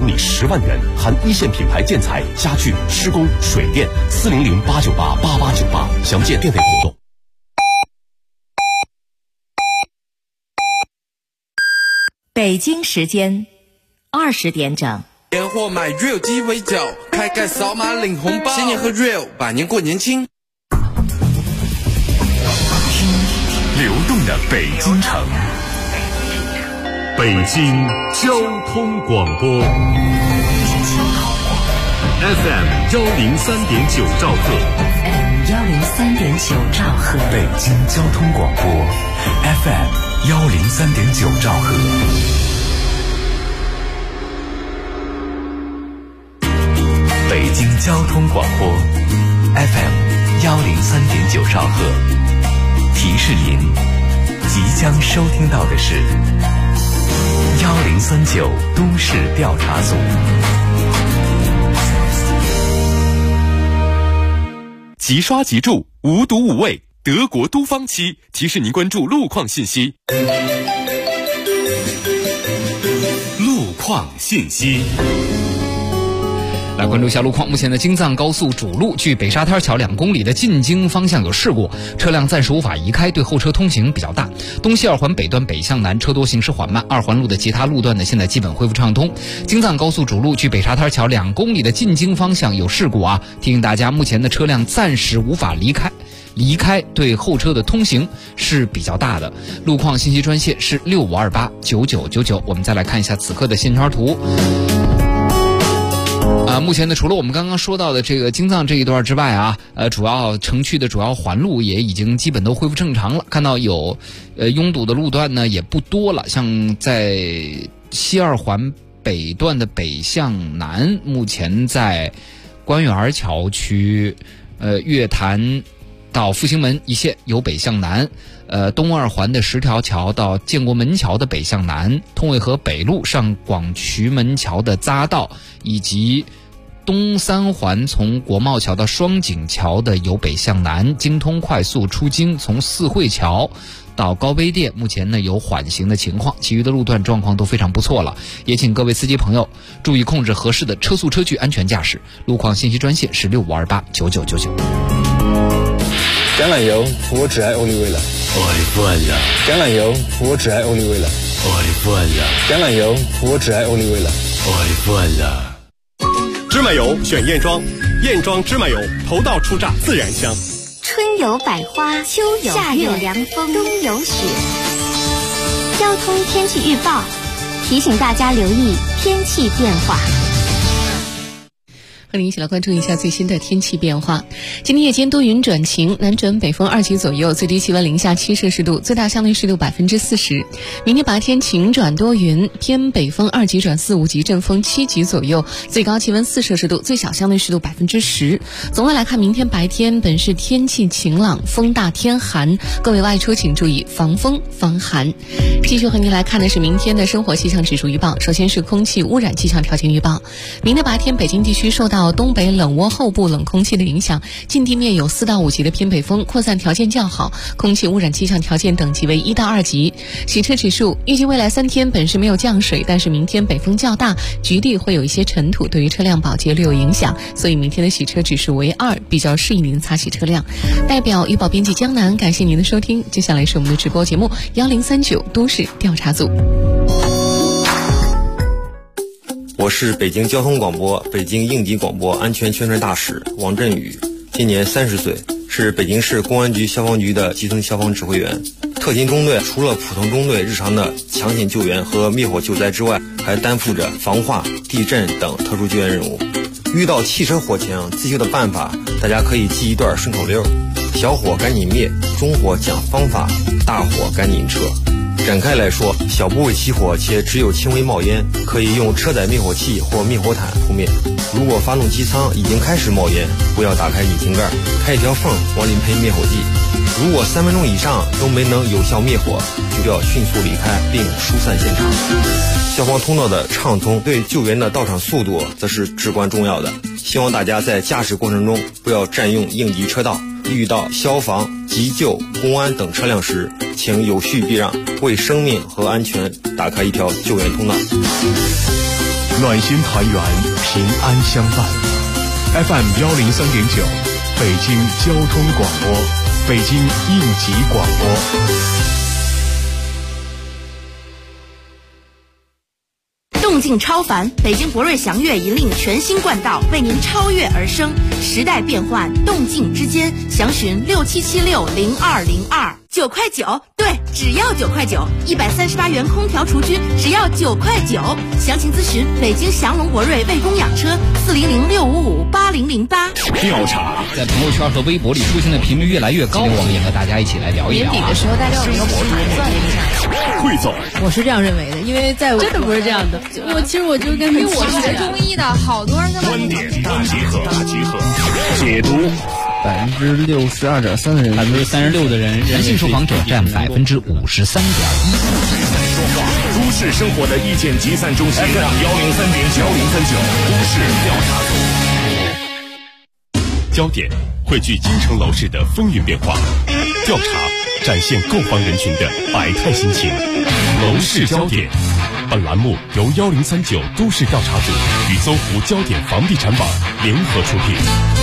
返你10万元，含一线品牌建材、家具、施工、水电，400-898-8898，详见电费活动。 北京时间20点整。 年货买 Real 鸡尾酒，开盖扫码领红包，新年喝 Real， 百年过年轻。 流动的北京城，北京交通广播 FM 103.9兆赫， 103.9兆赫， 北京交通广播 FM 103.9兆赫。北京交通广播 FM 103.9兆赫，提示您即将收听到的是1039都市调查组。 即刷即住，无毒无味，德国都方漆提示您关注路况信息。路况信息。 来关注一下路况，目前的京藏高速主路距北沙滩桥2公里的进京方向有事故，车辆暂时无法移开，对后车通行比较大。东西2环北段北向南车多，行驶缓慢。2环路的其他路段呢，现在基本恢复畅通。京藏高速主路距北沙滩桥2公里的进京方向有事故啊，提醒大家，目前的车辆暂时无法离开对后车的通行是比较大的。路况信息专线是65289999。我们再来看一下此刻的线圈图。目前呢，除了我们刚刚说到的这个京藏这一段之外啊，主要城区的主要环路也已经基本都恢复正常了。看到有拥堵的路段呢也不多了，像在西2环北段的北向南，目前在官园桥区、月坛到复兴门一线由北向南，东2环的10条桥到建国门桥的北向南，通渭河北路上广渠门桥的匝道，以及东3环从国贸桥到双井桥的由北向南，京通快速出京从四惠桥到高碑店，目前呢有缓行的情况，其余的路段状况都非常不错了。也请各位司机朋友注意控制合适的车速车距，安全驾驶。路况信息专线是65289999。 橄榄油，我只爱欧丽味了。 我的饭了。 橄榄油，我只爱欧丽味了。 我的饭了。 橄榄油，我只爱欧丽味了。 我的饭了。 芝麻油选燕庄，燕庄芝麻油头道初榨，自然香。 春有百花，秋有夏有凉风，冬有雪。交通天气预报提醒大家留意天气变化。 和您一起来关注一下最新的天气变化。今天夜间多云转晴，南转北风2级左右，最低气温零下7摄氏度，最大相对湿度40%。明天白天晴转多云，偏北风2级转4、5级，阵风7级左右，最高气温4摄氏度，最小相对湿度10%。总的来看，明天白天本市天气晴朗，风大天寒，各位外出请注意防风防寒。继续和您来看的是明天的生活气象指数预报。首先是空气污染气象条件预报。明天白天北京地区受到东北冷窝后部冷空气的影响，近地面有4到5级的偏北风，扩散条件较好，空气污染气象条件等级为1到2级。洗车指数预计未来3天本市没有降水，但是明天北风较大，局地会有一些尘土，对于车辆保洁略有影响，所以明天的洗车指数为2，比较适宜您擦洗车辆。代表预报编辑江南，感谢您的收听。接下来是我们的直播节目1039都市调查组。 我是北京交通广播、北京应急广播安全宣传大使王振宇，今年30岁，是北京市公安局消防局的基层消防指挥员。特勤中队除了普通中队日常的抢险救援和灭火救灾之外，还担负着防化、地震等特殊救援任务。遇到汽车火情，自救的办法大家可以记一段顺口溜：小火赶紧灭，中火讲方法，大火赶紧撤。展开来说，小部位起火且只有轻微冒烟，可以用车载灭火器或灭火毯扑灭。如果发动机舱已经开始冒烟，不要打开引擎盖，开一条缝往里喷灭火剂。如果3分钟以上都没能有效灭火，就要迅速离开并疏散现场。消防通道的畅通对救援的到场速度则是至关重要的。希望大家在驾驶过程中不要占用应急车道，遇到消防、急救、公安等车辆时，请有序避让，为生命和安全打开一条救援通道。 暖心团圆，平安相伴。FM 103.9，北京交通广播，北京应急广播。 动静超凡，北京博瑞祥越引领全新冠道，为您超越而生。时代变幻，动静之间，详询67760202，9块9，对，只要9块9，138元空调厨具只要9块9。详情咨询北京祥龙博瑞卫工养车400655808。 调查在朋友圈和微博里出现的频率越来越高，我们也和大家一起来聊一聊。 年底的时候，大家有没有补算一下？ 汇总， 我是这样认为的，因为在真的不是这样的。 其实我就跟因为我学中医的，好多人跟观点大集合，解读。 62.3%的人 ，36%的人，男性受访者占53.1%。 都市生活的意见集散中心，103.9，103.9，都市调查组。 焦点汇聚京城楼市的风云变化，调查展现购房人群的百态心情。楼市焦点，本栏目由1039都市调查组与搜狐焦点房地产网联合出品。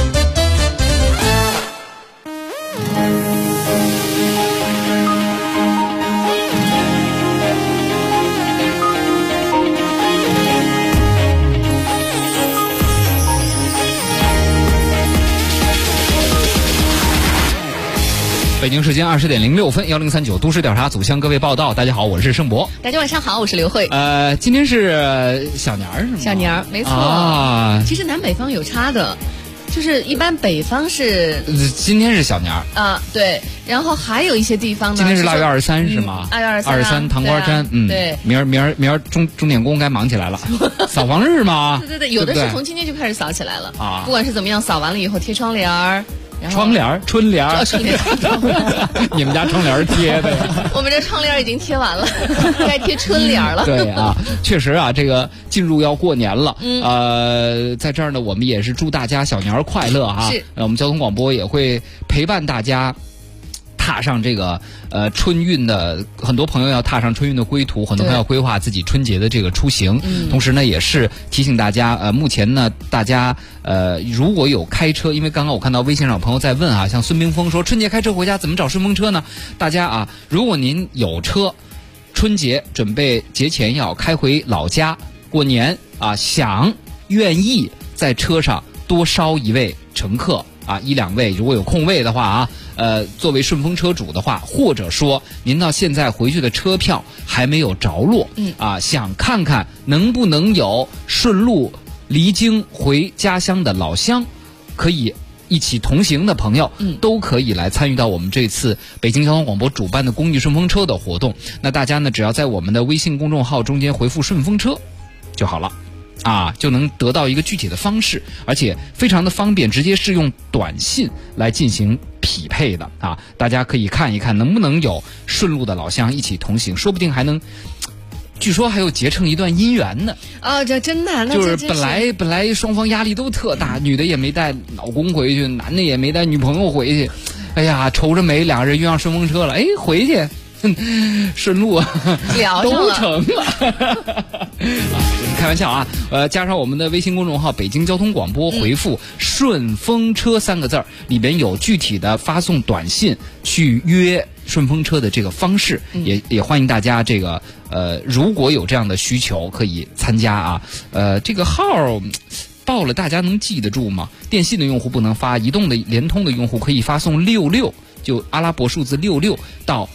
北京时间20:06，1039都市调查组向各位报道。大家好，我是盛博。 大家晚上好，我是刘慧。 今天是小年儿是吗？ 小年儿，没错。其实南北方有差的，就是一般北方是今天是小年儿啊，对。然后还有一些地方呢， 今天是腊月23是吗 ？2月23， 糖瓜粘， 对。 明儿钟点工该忙起来了，扫房日嘛。 对，有的是从今天就开始扫起来了啊。不管是怎么样，扫完了以后贴窗帘儿。 窗帘、春联，你们家窗帘贴的呀？ 我们这窗帘已经贴完了，该贴春联了。 对啊，确实啊，这个进入要过年了。在这儿呢，我们也是祝大家小年快乐哈。 是， 我们交通广播也会陪伴大家踏上这个春运的，很多朋友要踏上春运的归途，很多朋友要规划自己春节的这个出行。同时呢，也是提醒大家，目前呢，大家如果有开车，因为刚刚我看到微信上有朋友在问啊，像孙冰峰说春节开车回家怎么找顺风车呢？大家啊，如果您有车，春节准备节前要开回老家过年啊，愿意在车上多捎一位乘客啊，1、2位，如果有空位的话啊。作为顺风车主的话，或者说您到现在回去的车票还没有着落，想看看能不能有顺路离京回家乡的老乡，可以一起同行的朋友，都可以来参与到我们这次北京交通广播主办的公益顺风车的活动。那大家呢，只要在我们的微信公众号中间回复顺风车就好了。就能得到一个具体的方式，而且非常的方便，直接是用短信来进行匹配的啊！大家可以看一看能不能有顺路的老乡一起同行，说不定还能，据说还有结成一段姻缘呢。 这真的，那就是本来双方压力都特大，女的也没带老公回去，男的也没带女朋友回去，哎呀，愁着没2人约上顺风车了，回去。顺路都成了开玩笑啊！加上我们的微信公众号北京交通广播，回复顺风车3个字，里边有具体的发送短信去约顺风车的这个方式，也欢迎大家这个如果有这样的需求可以参加啊。这个号报了大家能记得住吗？电信的用户不能发，移动的联通的用户可以发送66，就阿拉伯数字66到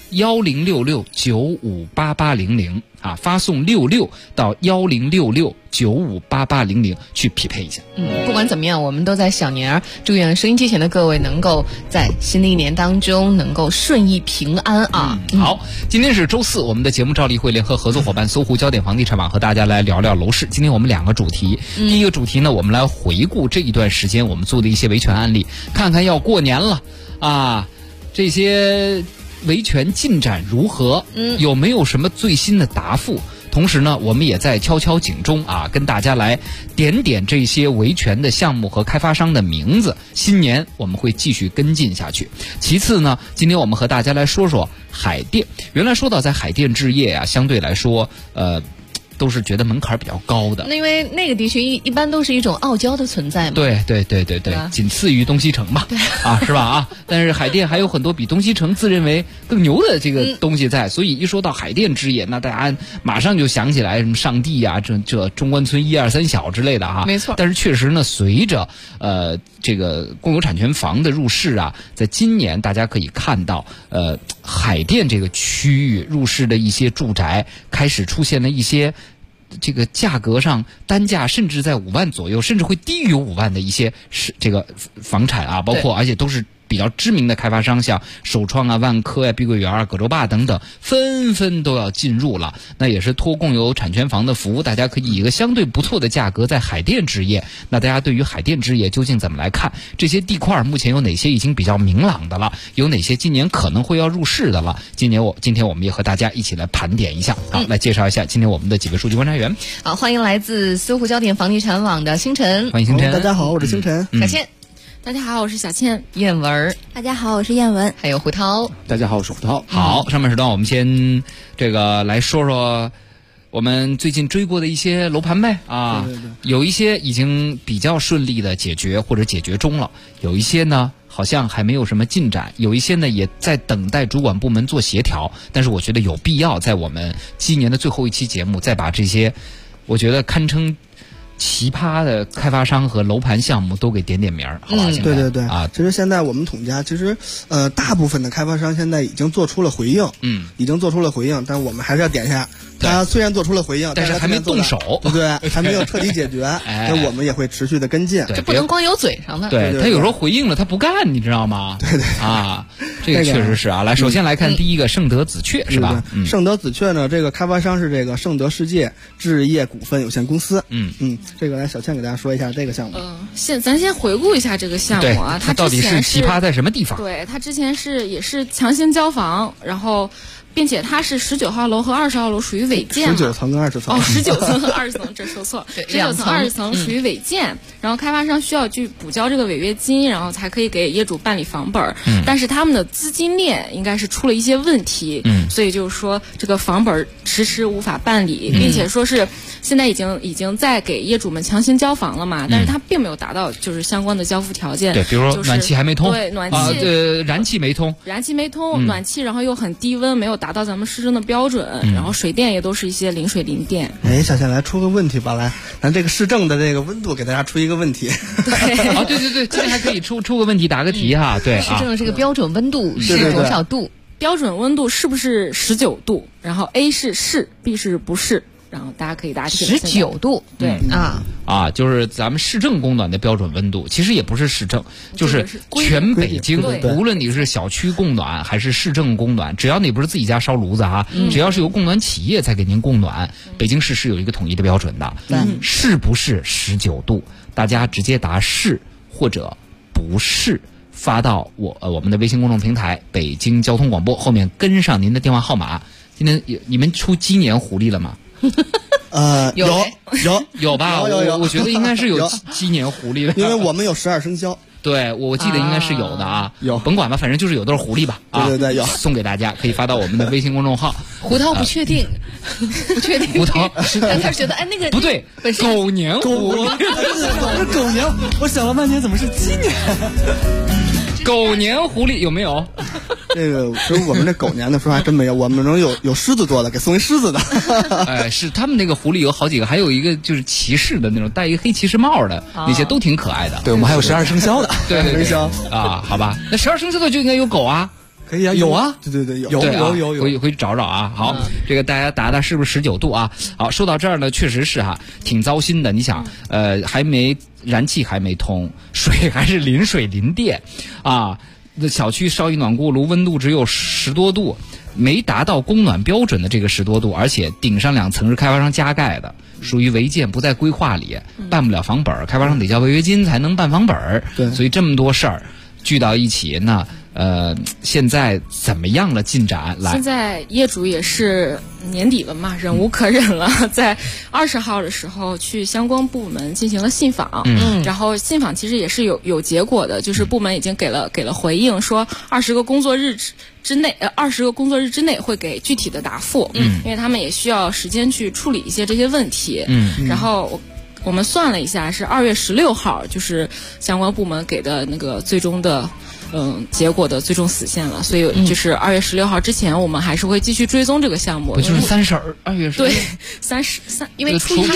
1066958800啊，发送66到1066958800去匹配一下。 不管怎么样，我们都在小年儿祝愿收音机前的各位能够在新的一年当中能够顺意平安啊。 好，今天是周4，我们的节目照例会联合合作伙伴搜狐焦点房地产网和大家来聊聊楼市。今天我们2个主题，第一个主题呢，我们来回顾这一段时间我们做的一些维权案例，看看要过年了啊，这些维权进展如何？有没有什么最新的答复？同时呢，我们也在敲敲警钟啊，跟大家来点这些维权的项目和开发商的名字。新年我们会继续跟进下去。其次呢，今天我们和大家来说说海淀。原来说到在海淀置业啊，相对来说都是觉得门槛比较高的。 那因为那个地区一般都是一种傲娇的存在嘛。 对，仅次于东西城吧，是吧啊？但是海淀还有很多比东西城自认为更牛的这个东西在，所以一说到海淀之夜，那大家马上就想起来什么上帝啊，这中关村1、2、3小之类的哈。 没错。 但是确实呢，随着这个共有产权房的入市啊，在今年大家可以看到，海淀这个区域入市的一些住宅开始出现了一些这个价格上单价甚至在5万左右，甚至会低于5万的一些这个房产啊，包括而且都是比较知名的开发商，像首创啊、万科啊、碧桂园啊、葛洲坝等等，纷纷都要进入了。那也是托共有产权房的服务，大家可以以一个相对不错的价格在海淀置业。那大家对于海淀置业究竟怎么来看？这些地块目前有哪些已经比较明朗的了？有哪些今年可能会要入市的了？今天我们也和大家一起来盘点一下。好，来介绍一下今天我们的几位数据观察员。 好，欢迎来自搜狐焦点房地产网的星辰。 欢迎星辰。 大家好，我是星辰。 小倩。 大家好，我是小倩。 燕文。 大家好，我是燕文。 还有胡涛。 大家好，我是胡涛。 好，上半时段我们先这个来说说我们最近追过的一些楼盘呗啊。 对。 有一些已经比较顺利的解决或者解决中了，有一些呢好像还没有什么进展，有一些呢也在等待主管部门做协调。但是我觉得有必要在我们今年的最后一期节目再把这些我觉得堪称奇葩的开发商和楼盘项目都给点名，好吧？ 对啊， 其实现在我们统计，其实大部分的开发商现在已经做出了回应，已经做出了回应，但我们还是要点一下。他虽然做出了回应， 但是还没动手， 对，还没有彻底解决。那我们也会持续的跟进， 这不能光有嘴上的。 对，他有时候回应了，他不干，你知道吗？ 对啊，这个确实是啊。来，首先来看第一个盛德紫雀是吧？ 盛德紫雀呢，这个开发商是这个盛德世界置业股份有限公司。这个来小倩给大家说一下这个项目。 咱先回顾一下这个项目啊， 它到底是奇葩在什么地方？ 对，它之前也是强行交房，然后。并且它是19号楼和20号楼属于违建 ，19层跟20层。 19层和20层，这说错，19层、20层属于违建，然后开发商需要去补交这个违约金，然后才可以给业主办理房本。但是他们的资金链应该是出了一些问题，所以就是说这个房本迟迟无法办理，并且说是现在已经在给业主们强行交房了嘛，但是它并没有达到就是相关的交付条件。 对，比如说暖气还没通， 对，暖气燃气没通， 暖气然后又很低温，没有达到咱们市政的标准，然后水电也都是一些零水零电。 小倩来出个问题吧，来，咱这个市政的这个温度给大家出一个问题。 对，今天还可以出个问题，答个题哈。对， 市政的这个标准温度是多少度？ 标准温度是不是19度？然后 A 是 B 是不是？然后大家可以答题。 19度， 对就是咱们市政供暖的标准温度，其实也不是市政，就是全北京，无论你是小区供暖还是市政供暖，只要你不是自己家烧炉子哈，只要是由供暖企业在给您供暖，北京市是有一个统一的标准的。是不是19度？大家直接答是或者不是，发到我们的微信公众平台北京交通广播，后面跟上您的电话号码。今天你们出鸡年狐狸了吗？有吧？我觉得应该是有鸡年狐狸的， 因为我们有12生肖。 对，我记得应该是有的啊。 有， 甭管吧，反正就是有对狐狸吧。 对，有送给大家，可以发到我们的微信公众号。 胡涛不确定， 胡涛， 他是觉得那个不对，狗年狐狸， 狗年，我想了半天怎么是鸡年？ 狗年狐狸有没有？ 这个其实我们这狗年的说还真没有，我们能有狮子座的，给送一狮子的。 是他们那个狐狸有好几个，还有一个就是骑士的那种，戴一个黑骑士帽的，那些都挺可爱的。 对，我们还有12生肖的。 对，好吧，那12生肖的就应该有狗啊。 可以啊， 有啊， 对，有， 回去找找啊。好，这个大家答是不是19度啊？好，说到这儿呢，确实是挺糟心的。你想，燃气还没通，水还是临水临电啊。那小区烧一暖锅炉，温度只有10多度，没达到供暖标准的这个10多度，而且顶上2层是开发商加盖的，属于违建，不在规划里，办不了房本，开发商得交违约金才能办房本。 对， 所以这么多事儿聚到一起，那现在怎么样了进展？来， 现在业主也是年底了嘛，忍无可忍了，在20号的时候去相关部门进行了信访，然后信访其实也是有结果的，就是部门已经给了回应，说20个工作日之内会给具体的答复，因为他们也需要时间去处理一些这些问题，然后我们算了一下，是2月16号，就是相关部门给的那个最终的。结果的最终死线了，所以就是2月16号之前，我们还是会继续追踪这个项目。 不就是30，2月10？ 对，33，因为初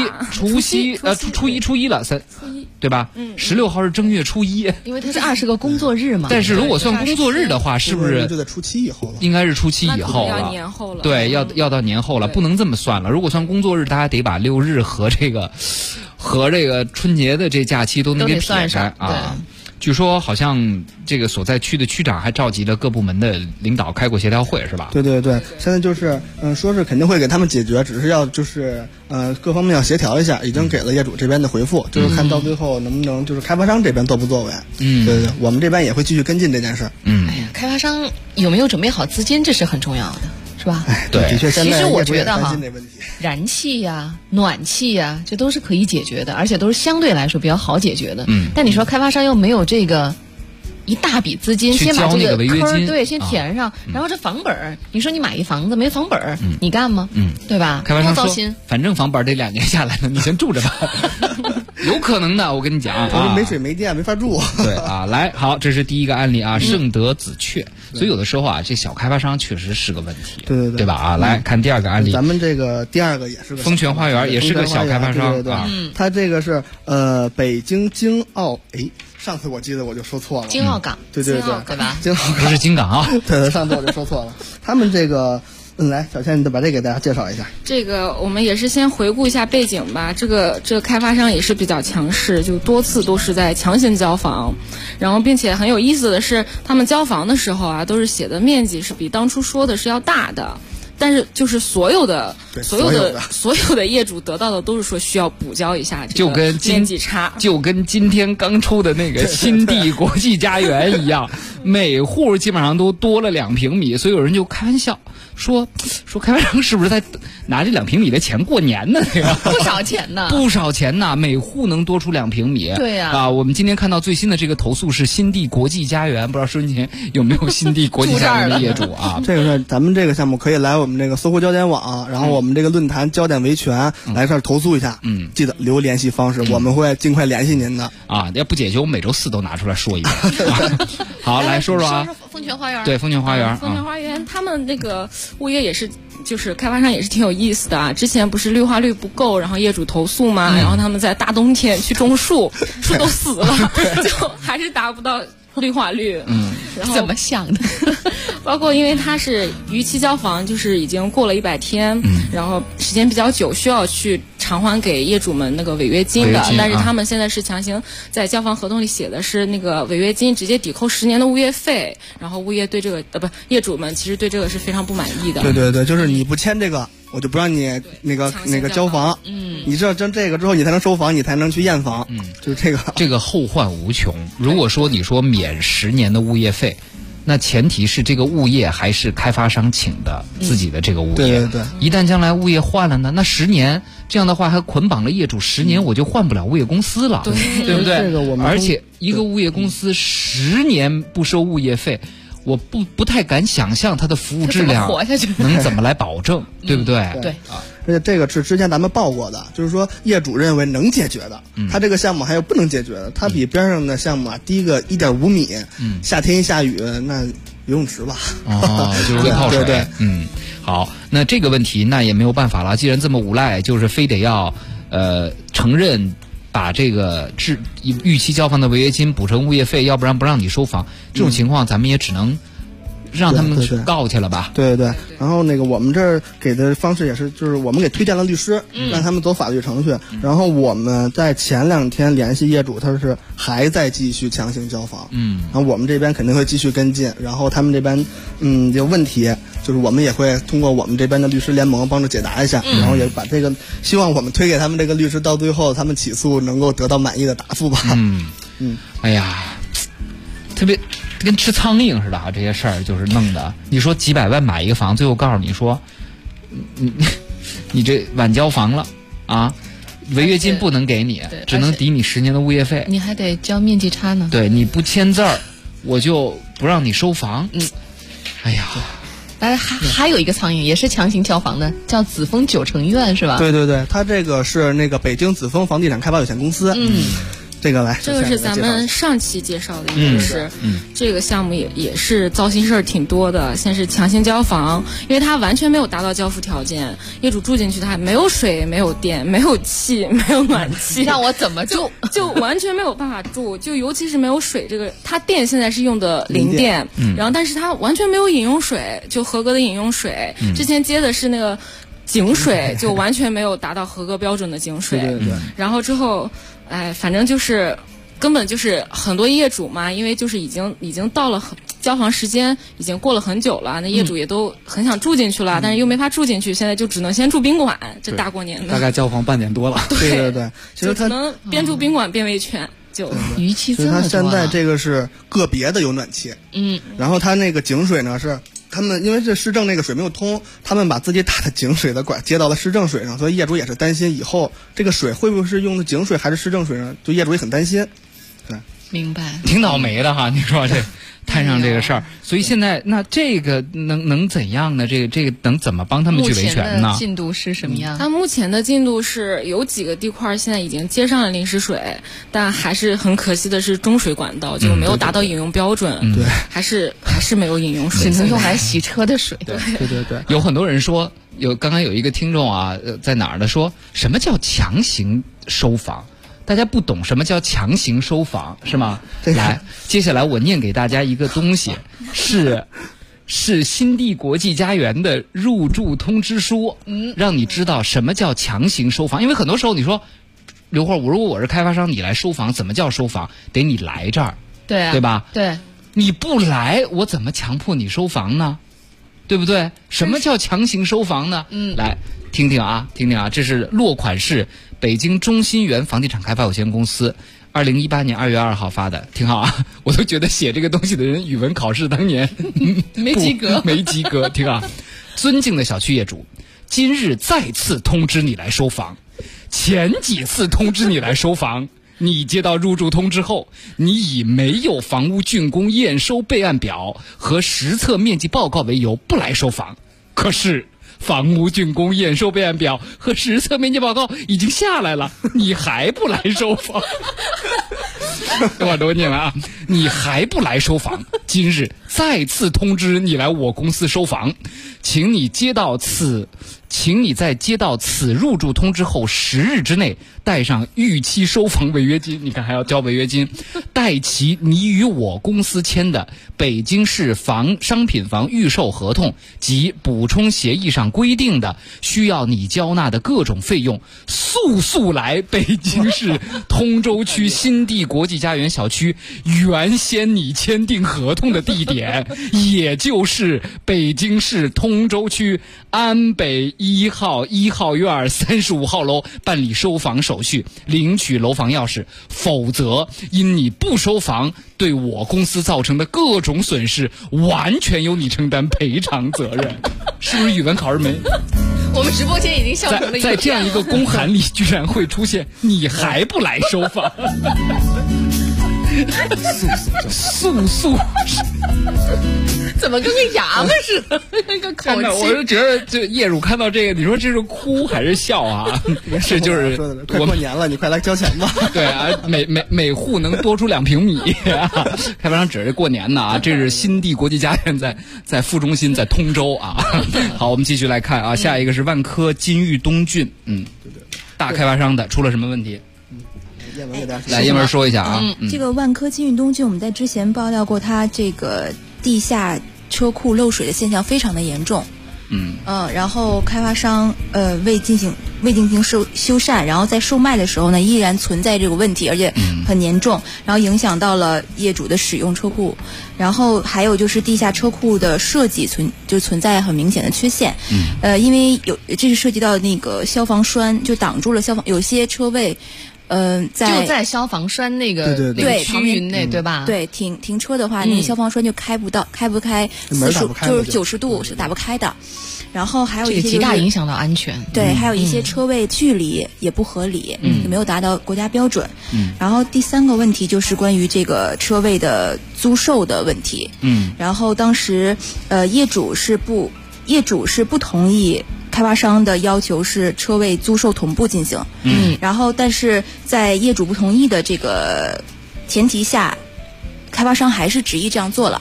一了，对吧？16号是正月初一， 因为它是20个工作日嘛。 但是如果算工作日的话，是不是就在初7以后了？ 应该是初7以后了， 要年后了。 对，要到年后了，不能这么算了。如果算工作日，大家得把6日和这个春节的这假期都能给撇开啊。据说好像这个所在区的区长还召集了各部门的领导开过协调会，是吧？ 对，现在就是说是肯定会给他们解决，只是要就是各方面要协调一下，已经给了业主这边的回复，就是看到最后能不能就是开发商这边作不作为。对，我们这边也会继续跟进这件事。 开发商有没有准备好资金，这是很重要的。是吧？ 对， 的确， 其实我觉得哈，燃气呀、暖气呀，这都是可以解决的，而且都是相对来说比较好解决的。但你说开发商又没有这个一大笔资金，先把这个坑先填上，然后这房本你说你买一房子没房本你干吗？对吧？ 开发商说， 多糟心。 反正房本得2年下来了，你先住着吧。有可能的，我跟你讲啊， 没水没电没法住。 对啊，来，好，这是第一个案例啊，盛德紫雀。所以有的时候啊，这小开发商确实是个问题，对吧？啊，来看第二个案例， 咱们这个第二个也是个丰泉花园，也是个小开发商啊。 它这个是北京京奥，上次我记得我就说错了， 京奥港， 对吧？ 京奥港不是京港啊， 对，上次我就说错了。他们这个。来，小倩，你把这给大家介绍一下。 这个我们也是先回顾一下背景吧。这个开发商也是比较强势，就多次都是在强行交房，然后并且很有意思的是，他们交房的时候啊，都是写的面积是比当初说的是要大的。但是就是所有的业主得到的都是说需要补交一下这个面积差， 就跟今天刚出的那个新地国际家园一样，每户基本上都多了2平米，所以有人就开玩笑说开发商是不是在拿这2平米的钱过年呢？ 不少钱呢， 不少钱呢，每户能多出2平米。 对呀， 啊，我们今天看到最新的这个投诉是新地国际家园，不知道收音前有没有新地国际家园的业主啊？ 这个是咱们这个项目可以来我们这个搜狐焦点网，然后我们这个论坛焦点维权来这儿投诉一下。记得留联系方式，我们会尽快联系您的。 啊，要不解决，我们每周4都拿出来说一遍。好，来说说啊， 丰泉花园。 对，丰泉花园， 丰泉花园，他们那个物业也是。就是开发商也是挺有意思的啊！之前不是绿化率不够，然后业主投诉嘛，然后他们在大冬天去种树，树都死了，就还是达不到绿化率。然后怎么想的？ 包括因为它是逾期交房，就是已经过了100天，然后时间比较久，需要去偿还给业主们那个违约金的，但是他们现在是强行在交房合同里写的是那个违约金直接抵扣10年的物业费，然后物业对这个业主们其实对这个是非常不满意的。 对，就是你不签这个，我就不让你那个交房。你知道这个之后你才能收房，你才能去验房。就是这个后患无穷。如果说你说免10年的物业费，那前提是这个物业还是开发商请的自己的这个物业。 对， 一旦将来物业换了呢，那10年这样的话还捆绑了业主10年，我就换不了物业公司了，对不对？ 这个我们而且一个物业公司10年不收物业费，我不太敢想象它的服务质量能怎么来保证，对不对？ 对。 而且这个是之前咱们报过的，就是说业主认为能解决的，他这个项目还有不能解决的，他比边上的项目低个1.5米，夏天一下雨那游泳池吧， 就是会泡水。 对， 好，那这个问题那也没有办法了，既然这么无赖，就是非得要承认把这个逾期交房的违约金补成物业费，要不然不让你收房，这种情况咱们也只能让他们去告去了吧？ 对，然后那个我们这儿给的方式也是，就是我们给推荐了律师，让他们走法律程序。然后我们在前2天联系业主，他是还在继续强行交房。然后我们这边肯定会继续跟进。然后他们这边有问题，就是我们也会通过我们这边的律师联盟帮着解答一下。然后也把这个希望我们推给他们这个律师，到最后他们起诉能够得到满意的答复吧。 哎呀。 特别跟吃苍蝇似的啊，这些事儿就是弄的。你说几百万买一个房，最后告诉你说，你这晚交房了啊，违约金不能给你，只能抵你10年的物业费， 你还得交面积差呢。 对，你不签字儿，我就不让你收房。哎呀。 还有一个苍蝇也是强行交房的，叫紫峰9城苑是吧？ 对对对，它这个是那个北京紫峰房地产开发有限公司。这个是咱们上期介绍的一个是，这个项目也是糟心事儿挺多的。先是强行交房，因为它完全没有达到交付条件，业主住进去他还没有水、没有电、没有气、没有暖气， 让我怎么住？ 就完全没有办法住。就尤其是没有水，这个它电现在是用的零电，然后但是它完全没有饮用水，就合格的饮用水。之前接的是那个井水，就完全没有达到合格标准的井水。 对。 然后之后。反正就是根本就是很多业主嘛，因为就是已经到了交房时间已经过了很久了，那业主也都很想住进去了，但是又没法住进去，现在就只能先住宾馆。这大过年的， 大概交房半年多了。 对，其实只能边住宾馆边维权。就逾期这么多。 它现在这个是个别的有暖气，然后它那个井水呢是。他们因为这市政那个水没有通，他们把自己打的井水的管接到了市政水上，所以业主也是担心以后这个水会不会是用的井水还是市政水呢？就业主也很担心。对， 明白。 挺倒霉的哈，你说这摊上这个事儿，所以现在那这个能怎样呢？这个能怎么帮他们去维权呢？ 进度是什么样？ 它目前的进度是有几个地块现在已经接上了临时水，但还是很可惜的是中水管道就没有达到饮用标准。 对， 还是没有饮用水， 只能用来洗车的水。 对。 有很多人说，刚刚有一个听众啊，在哪儿的说什么叫强行收房？大家不懂什么叫强行收房是吗？来，接下来我念给大家一个东西，是新地国际家园的入住通知书，让你知道什么叫强行收房。因为很多时候你说刘慧，如果我是开发商，你来收房，怎么叫收房？得你来这儿， 对啊， 对吧？ 对， 你不来，我怎么强迫你收房呢？对不对？什么叫强行收房呢？来听听啊，这是落款是北京中心园房地产开发有限公司2018年2月2号发的，挺好啊！我都觉得写这个东西的人语文考试当年没及格， 挺好。尊敬的小区业主，今日再次通知你来收房，前几次通知你来收房。你接到入住通知后，你以没有房屋竣工验收备案表和实测面积报告为由不来收房，可是房屋竣工验收备案表和实测面积报告已经下来了，你还不来收房？我念完啊，你还不来收房，今日再次通知你来我公司收房，请你在接到此入住通知后10日之内带上逾期收房违约金，你看还要交违约金，带齐你与我公司签的北京市商品房预售合同及补充协议上规定的需要你交纳的各种费用，速来北京市通州区新地国际家园小区原先你签订合同的地点，也就是北京市通州区安北1号院35号楼办理收房手续，领取楼房钥匙，否则因你不收房对我公司造成的各种损失，完全由你承担赔偿责任。是不是语文考试没？ 我们直播间已经笑成了在这样一个公函里，居然会出现你还不来收房？速， 怎么跟个衙门似的那个口气？ 我就觉得，就业主看到这个，你说这是哭还是笑啊？这就是快过年了，你快来交钱吧。 对啊，每户能多出2平米。开发商指着过年呢啊，这是新地国际家园在副中心，在通州啊。好，我们继续来看啊，下一个是万科金域东郡，大开发商的出了什么问题？来，叶文说一下啊。 这个万科金域东郡，我们在之前爆料过，它这个地下车库漏水的现象非常的严重。然后开发商未进行修缮，然后在售卖的时候呢，依然存在这个问题，而且很严重，然后影响到了业主的使用车库。然后还有就是地下车库的设计存在很明显的缺陷。因为这是涉及到那个消防栓，就挡住了有些车位在消防栓那个对区域内，对吧？ 对，停车的话，那个消防栓就开不开就是90度是打不开的。然后还有一些极大影响到安全。 对，还有一些车位距离也不合理，也没有达到国家标准。然后第3个问题就是关于这个车位的租售的问题。然后当时业主是不同意开发商的要求是车位租售同步进行。然后但是在业主不同意的这个前提下，开发商还是执意这样做了。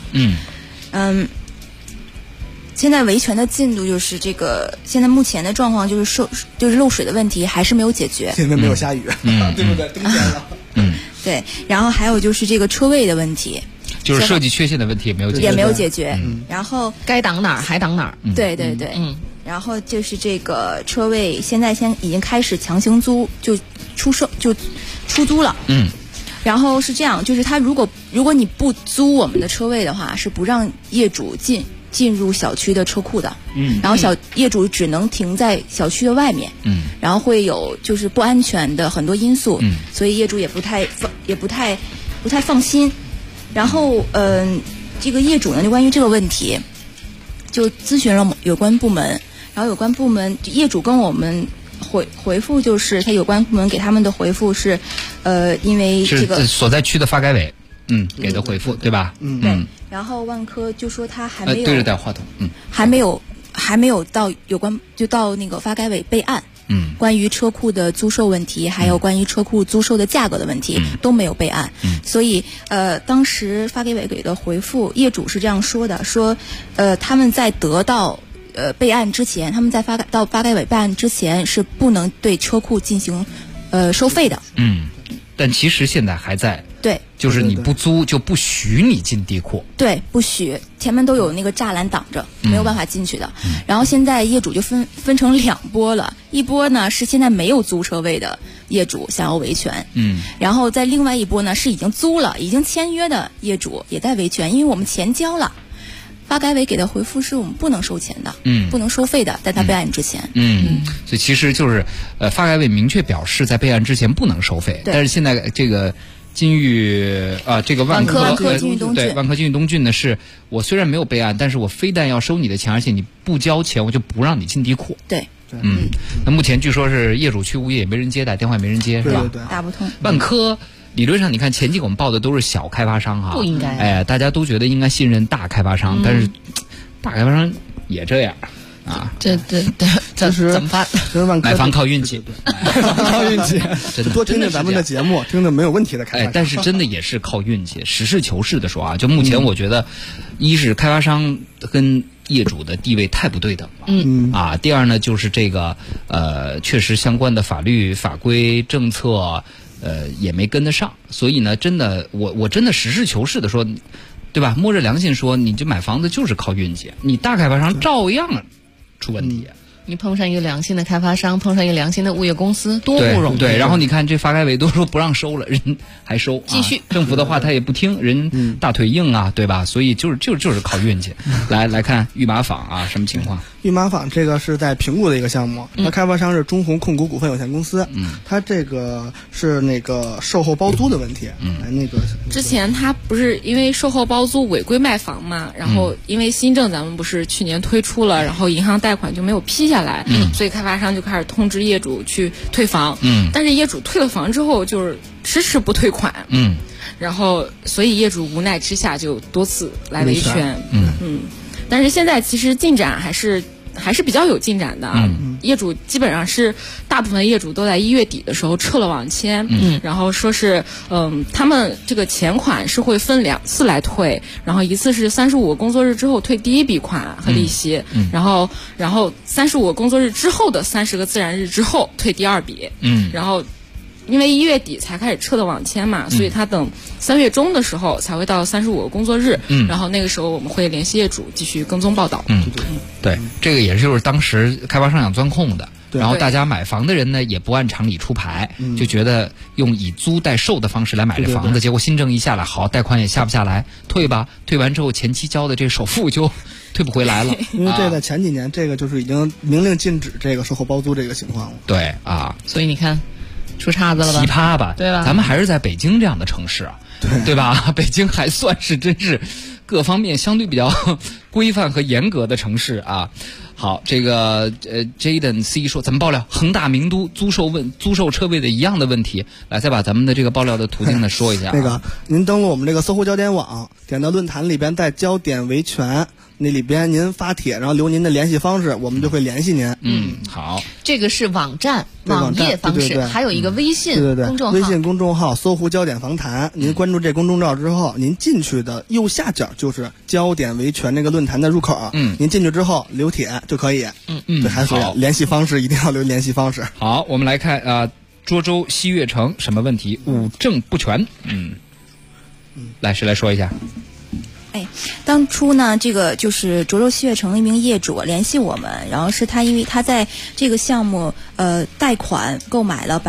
现在维权的进度就是这个，现在目前的状况就是漏水的问题还是没有解决， 因为没有下雨，对不对？冬天了。 对，然后还有就是这个车位的问题， 就是设计缺陷的问题也没有解决。 然后该挡哪儿还挡哪儿。 对。然后就是这个车位现在已经开始强行就出租了。然后是这样，就是他如果你不租我们的车位的话，是不让业主进入小区的车库的。然后业主只能停在小区的外面。然后会有就是不安全的很多因素。所以业主也不太放心。然后这个业主呢就关于这个问题就咨询了有关部门，然后有关部门业主跟我们回复，就是他有关部门给他们的回复是因为这个是所在区的发改委给的回复，对吧？ 对。然后万科就说他还没有对着带话筒， 还没有到到那个发改委备案。关于车库的租售问题，还有关于车库租售的价格的问题，都没有备案。所以当时发改委给的回复，业主是这样说的：说他们在得到备案之前，他们在到发改委备案之前是不能对车库进行收费的。 但其实现在还在。 对， 就是你不租就不许你进地库。 对，不许，前面都有那个栅栏挡着，没有办法进去的。然后现在业主就分成2波了，一波呢是现在没有租车位的业主想要维权，然后在另外一波呢是已经租了、已经签约的业主也在维权，因为我们钱交了。发改委给的回复是我们不能收钱的，不能收费的，在他备案之前。 所以其实就是发改委明确表示在备案之前不能收费，但是现在这个金域这个万科金域东对万科金域东郡呢，是我虽然没有备案，但是我非但要收你的钱，而且你不交钱，我就不让你进地库。 对。 那目前据说是业主去物业也没人接待，电话也没人接，是吧？ 打不通。 万科理论上你看前几个我们报的都是小开发商不应该。 大家都觉得应该信任大开发商，但是大开发商也这样。 对， 其实怎么办？ 买房靠运气， 靠运气，真的多听听咱们的节目，听着没有问题的开发商。 但是真的也是靠运气。实事求是的说啊，就目前我觉得，一是开发商跟业主的地位太不对等了，第二呢就是这个确实相关的法律法规政策也没跟得上，所以呢，真的我真的实事求是的说，对吧？摸着良心说，你这买房子就是靠运气，你大开发商照样出问题。 你碰上一个良心的开发商，碰上一个良心的物业公司，多不容易。 对，然后你看这发改委都说不让收了，人还收， 继续。 政府的话他也不听，人大腿硬啊，对吧？所以就是靠运气。来看御马坊啊，什么情况？ 御马坊这个是在平谷的一个项目，它开发商是中宏控股股份有限公司。它这个是那个售后包租的问题。那个之前他不是因为售后包租违规卖房嘛，然后因为新政咱们不是去年推出了，然后银行贷款就没有批下来，所以开发商就开始通知业主去退房。但是业主退了房之后就是迟迟不退款。然后所以业主无奈之下就多次来维权。但是现在其实进展还是比较有进展的。业主基本上是大部分业主都在1月底的时候撤了网签。然后说是他们这个钱款是会分2次来退，然后一次是35个工作日之后退第一笔款和利息，然后35个工作日之后的30个自然日之后退第2笔。然后因为1月底才开始撤的网签嘛，所以他等3月中的时候才会到35个工作日。然后那个时候我们会联系业主继续跟踪报道。 对，这个也就是当时开发商想钻空的，然后大家买房的人呢也不按常理出牌，就觉得用以租代售的方式来买这房子，结果新政一下来，好，贷款也下不下来，退吧，退完之后前期交的这首付就退不回来了。 因为这在前几年，这个就是已经明令禁止这个售后包租这个情况了。 对所以你看。 出岔子了吧？ 奇葩吧？ 对吧？ 咱们还是在北京这样的城市啊，对吧？北京还算是真是各方面相对比较规范和严格的城市啊。好，这个Jaden C 说，咱们爆料恒大名都租售车位的一样的问题，来再把咱们的这个爆料的途径呢说一下。 那个，您登录我们这个搜狐焦点网，点到论坛里边带焦点维权，那里边您发帖，然后留您的联系方式，我们就会联系您。 好， 这个是网页方式， 对， 还有一个微信公众号， 微信公众号搜狐焦点访谈，您关注这公众号之后，您进去的右下角就是焦点维权那个论坛的入口，您进去之后留帖就可以。对，还是联系方式一定要留联系方式。 好，我们来看涿州西悦城什么问题？五证不全。来，谁来说一下？ 当初呢，这个就是涿州西悦城的一名业主联系我们，然后是他因为他在这个项目贷款购买了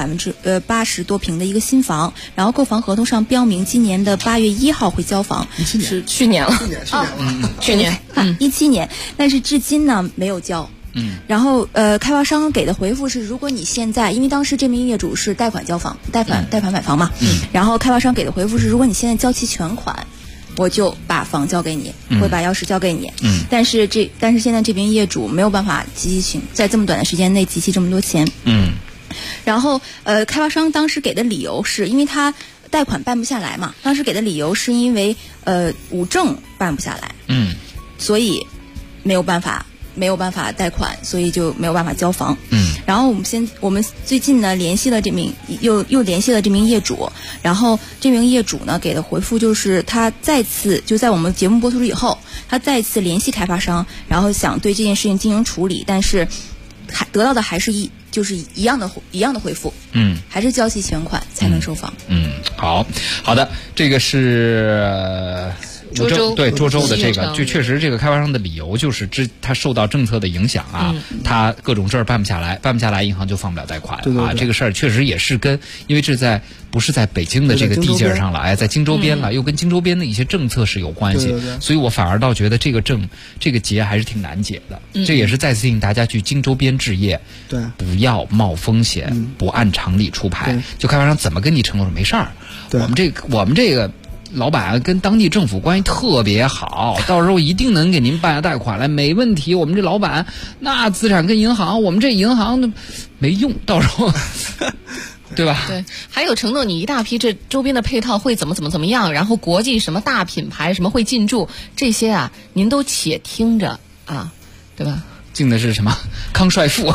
80多平的一个新房，然后购房合同上标明今年的8月1号会交房， 是去年了， 去年17年，但是至今呢没有交。然后开发商给的回复是，如果你现在，因为当时这名业主是贷款买房嘛，然后开发商给的回复是，如果你现在交齐全款，我就把房交给你，会把钥匙交给你。但是现在这名业主没有办法在这么短的时间内集齐这么多钱。然后开发商当时给的理由是因为他贷款办不下来嘛，当时给的理由是因为五证办不下来，所以没有办法贷款，所以就没有办法交房。然后我们最近呢联系了又联系了这名业主，然后这名业主呢给的回复就是他再次就在我们节目播出以后，他再次联系开发商，然后想对这件事情进行处理，但是得到的还是一样的回复，还是交齐全款才能收房。 好的，这个是涿州的这个，就确实这个开发商的理由就是他受到政策的影响啊，他各种证办不下来，银行就放不了贷款啊。这个事儿确实也是因为这不是在北京的这个地界上了，在京周边了，又跟京周边的一些政策是有关系，所以我反而倒觉得这个结还是挺难解的。这也是再次提醒大家去京周边置业，不要冒风险，不按常理出牌。就开发商怎么跟你承诺说没事儿，我们这个老板跟当地政府关系特别好，到时候一定能给您办下贷款来，没问题。我们这老板那资产跟银行，我们这银行没用，到时候对吧？ 对，还有承诺你一大批这周边的配套会怎么样，然后国际什么大品牌什么会进驻，这些啊您都且听着啊，对吧？ 进的是什么？康帅傅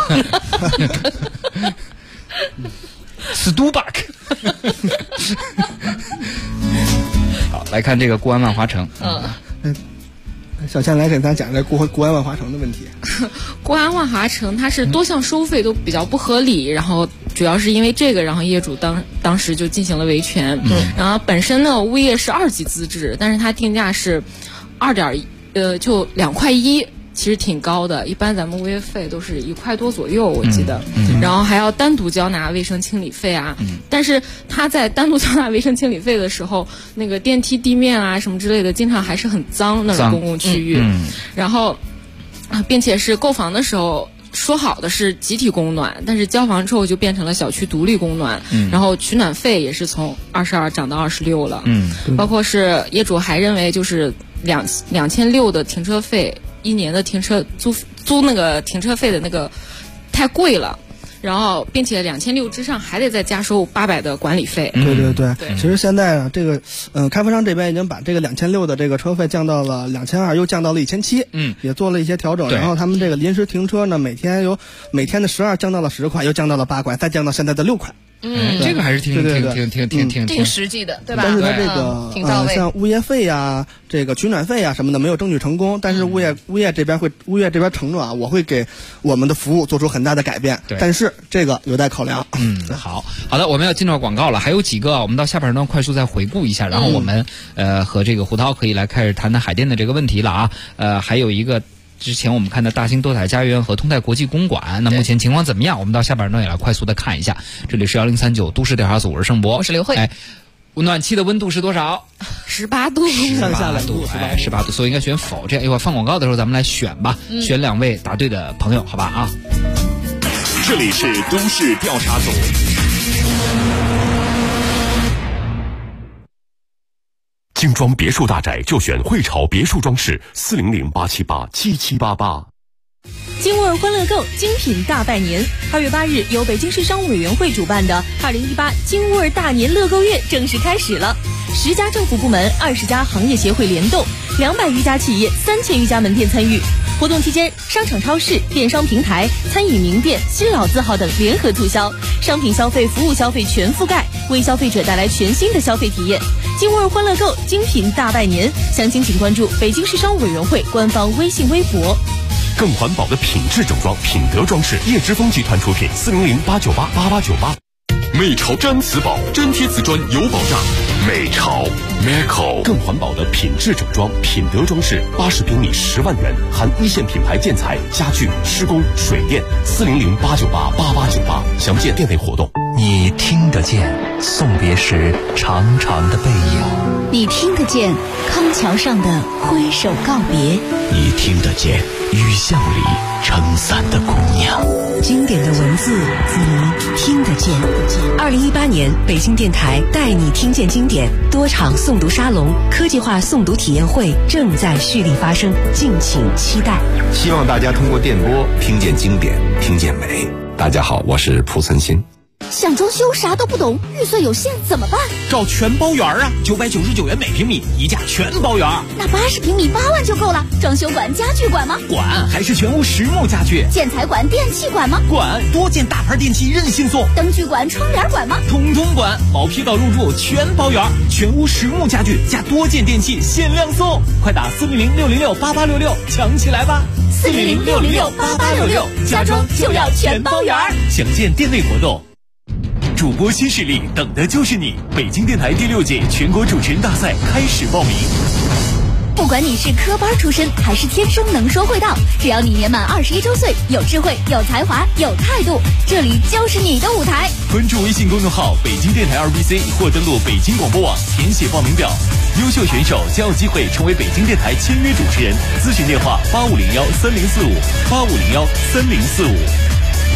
Stubac 好，来看这个国安万华城。 小倩来给咱讲这国安万华城的问题。 国安万华城它是多项收费都比较不合理，然后主要是因为这个，然后业主当时就进行了维权。然后本身呢物业是2级资质，但是它定价是就2.1块，其实挺高的，一般咱们物业费都是1块多左右，我记得。然后还要单独交纳卫生清理费啊。但是他在单独交纳卫生清理费的时候，那个电梯地面啊什么之类的，经常还是很脏那种公共区域。然后，并且是购房的时候说好的是集体供暖，但是交房之后就变成了小区独立供暖。然后取暖费也是从22涨到26了。包括是业主还认为就是2600的停车费。1年的停车租那个停车费的那个太贵了，然后并且2600之上还得再加收800的管理费。 对，其实现在这个开发商这边已经把这个2600的这个车费降到了2200，又降到了1700，也做了一些调整。然后他们这个临时停车呢，每天的12降到了10块，又降到了8块，再降到现在的6块。 这个还是挺实际的，对吧？ 但是它这个像物业费呀、这个取暖费呀什么的没有证据成功，但是物业这边承诺啊，我会给我们的服务做出很大的改变，但是这个有待考量。 好的，我们要进到广告了，还有几个我们到下半段快速再回顾一下，然后我们和这个胡涛可以来开始谈谈海淀的这个问题了啊。还有一个。之前我们看的大兴多彩家园和通泰国际公馆，那目前情况怎么样？我们到下半段也来快速的看一下。这里是1039都市调查组，我是盛博， 我是刘慧。 暖气的温度是多少 ？18度， 上下2度 ，18度，所以应该选否。这样一会儿放广告的时候咱们来选吧，选2位答对的朋友，好吧啊。 这里是都市调查组。 精装别墅大宅就选汇潮别墅装饰，400-878-7788。 金味欢乐购精品大拜年，2月8日由北京市商务委员会主办的2018金味大年乐购月正式开始了。10家政府部门、20家行业协会联动，200余家企业、3000余家门店参与。活动期间，商场、超市、电商平台、餐饮名店、新老字号等联合促销，商品消费、服务消费全覆盖，为消费者带来全新的消费体验。金味欢乐购精品大拜年，详情请关注北京市商务委员会官方微信微博。 更环保的品质整装，品德装饰，叶之峰集团出品，400-898-8898。美潮毡瓷宝，粘贴瓷砖有保障。美潮 Meco 更环保的品质整装，品德装饰，80平米10万元，含一线品牌建材、家具、施工、水电，400-898-8898。详见店内活动。 你听得见送别时长长的背影， 你听得见康桥上的挥手告别， 你听得见雨巷里撑伞的姑娘。 经典的文字，你听得见。2018年北京电台带你听见经典多场诵读沙龙、科技化诵读体验会正在蓄力发生，敬请期待。 希望大家通过电波听见经典，听见美。大家好，我是蒲存昕。 想装修啥都不懂，预算有限怎么办？ 找全包园啊，999元每平米，一价全包园。 那80平米8万就够了。装修管、家具管吗？ 管，还是全屋实木家具。 建材管、电器管吗？ 管，多件大牌电器任性送。 灯具管、窗帘管吗？ 统统管，毛坯到入住全包园，全屋实木家具加多件电器限量送，快打400-606-8866抢起来吧！400-606-8866，家装就要全包园。 详见店内活动。主播新势力，等的就是你！北京电台第6届全国主持人大赛开始报名。 不管你是科班出身还是天生能说会道，只要你年满21周岁，有智慧、有才华、有态度，这里就是你的舞台。 关注微信公众号北京电台2BC 或登录北京广播网填写报名表，优秀选手将有机会成为北京电台签约主持人。咨询电话8501-3045，8501-3045。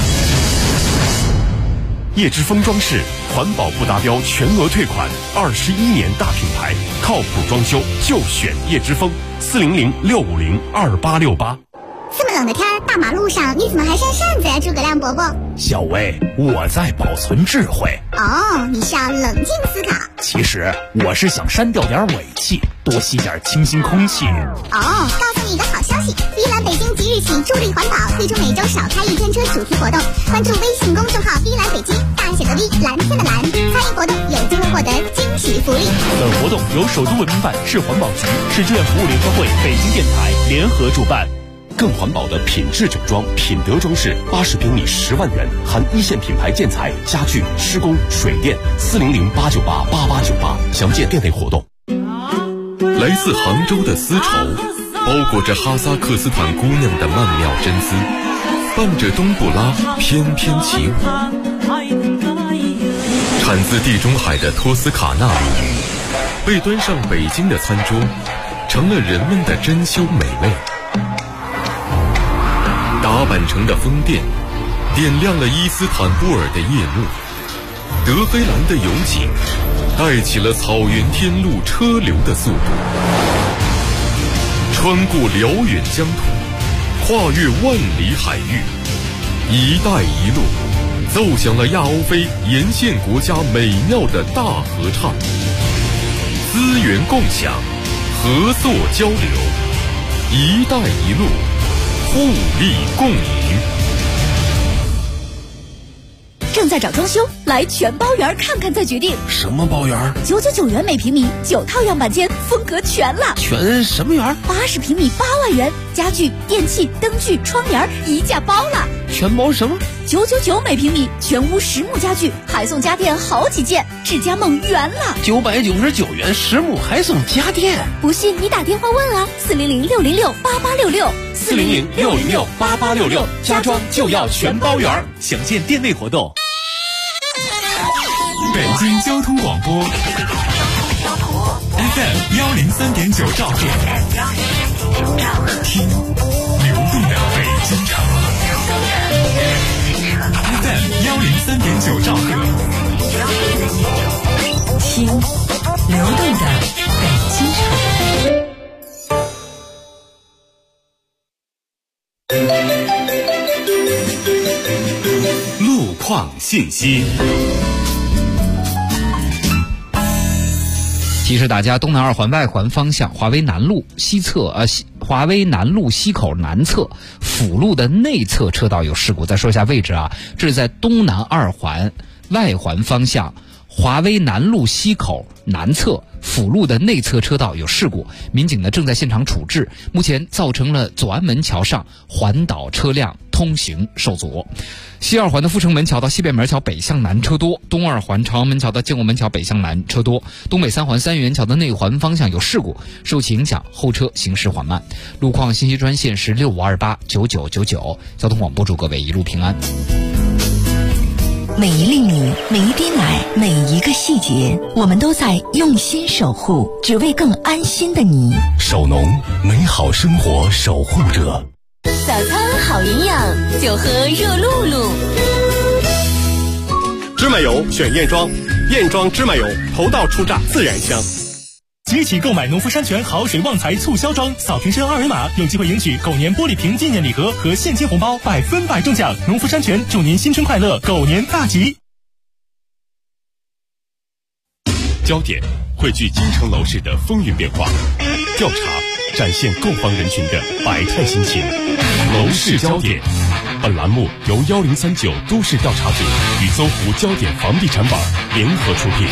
叶之峰装饰，环保不达标全额退款，21年大品牌，靠谱装修就选叶之峰，400-650-2868。 这么冷的天，大马路上你怎么还扇扇子呀，诸葛亮伯伯？ 小薇，我在保存智慧。 哦，你是要冷静思考。 其实我是想删掉点尾气，多吸点清新空气。 哦，告诉你一个好消息，碧蓝北京即日起助力环保，推出每周少开一天车主题活动。关注微信公众号碧蓝北京，大写的 V， 蓝天的蓝，参与活动有机会获得惊喜福利。 本活动由首都文明办、市环保局、市志愿服务联合会、北京电台联合主办。 更环保的品质整装，品德装饰，80平米10万元，含一线品牌建材、家具、施工、水电，400-898-8898。详见店内活动。 来自杭州的丝绸，包裹着哈萨克斯坦姑娘的曼妙真姿，伴着冬不拉翩翩起舞。产自地中海的托斯卡纳领域，被端上北京的餐桌，成了人们的珍馐美味。打扮成的风电，点亮了伊斯坦布尔的夜幕。德黑兰的油井，带起了草原天路车流的速度。穿过辽远疆土，跨越万里海域，一带一路奏响了亚欧非沿线国家美妙的大合唱。资源共享，合作交流，一带一路，互利共赢。 正在找装修，来全包园看看再决定。 什么包园 ？999元每平米，9套样板间，风格全了。 全什么园 ？80平米8万元，家具、电器、灯具、窗帘一价包了。 全包什么 ？999每平米，全屋实木家具，还送家电好几件，智家梦圆了。 999元实木还送家电， 不信你打电话问啊，400-606-8866。 400-606-8866，家装就要全包园，详见店内活动。 北京交通广播 FM 103.9兆赫，听流动的北京城。FM 103.9兆赫，听流动的北京。 况信息。 提示大家，东南二环外环方向华威南路西侧华威南路西口南侧辅路的内侧车道有事故。再说一下位置啊，这是在东南二环外环方向华威南路西口南侧辅路的内侧车道有事故，民警呢正在现场处置，目前造成了左安门桥上环岛车辆通行受阻。西二环的阜成门桥到西北门桥北向南车多，东二环朝阳门桥到建国门桥北向南车多，东北三环三元桥的内环方向有事故，受其影响后车行驶缓慢。路况信息专线是65289999，交通广播祝各位一路平安。 每一粒米，每一滴奶，每一个细节，我们都在用心守护，只为更安心的你。 守农，美好生活守护者。 早餐好营养，就喝热露露。 芝麻油选燕庄，燕庄芝麻油头道初榨自然香。 即起购买农夫山泉好水旺财促销装，扫瓶身2维码，有机会赢取狗年玻璃瓶纪念礼盒和现金红包，100%中奖。农夫山泉祝您新春快乐，狗年大吉。 焦点汇聚京城楼市的风云变化，调查展现购房人群的百态心情。楼市焦点，本栏目由1039都市调查组与搜狐焦点房地产网联合出品。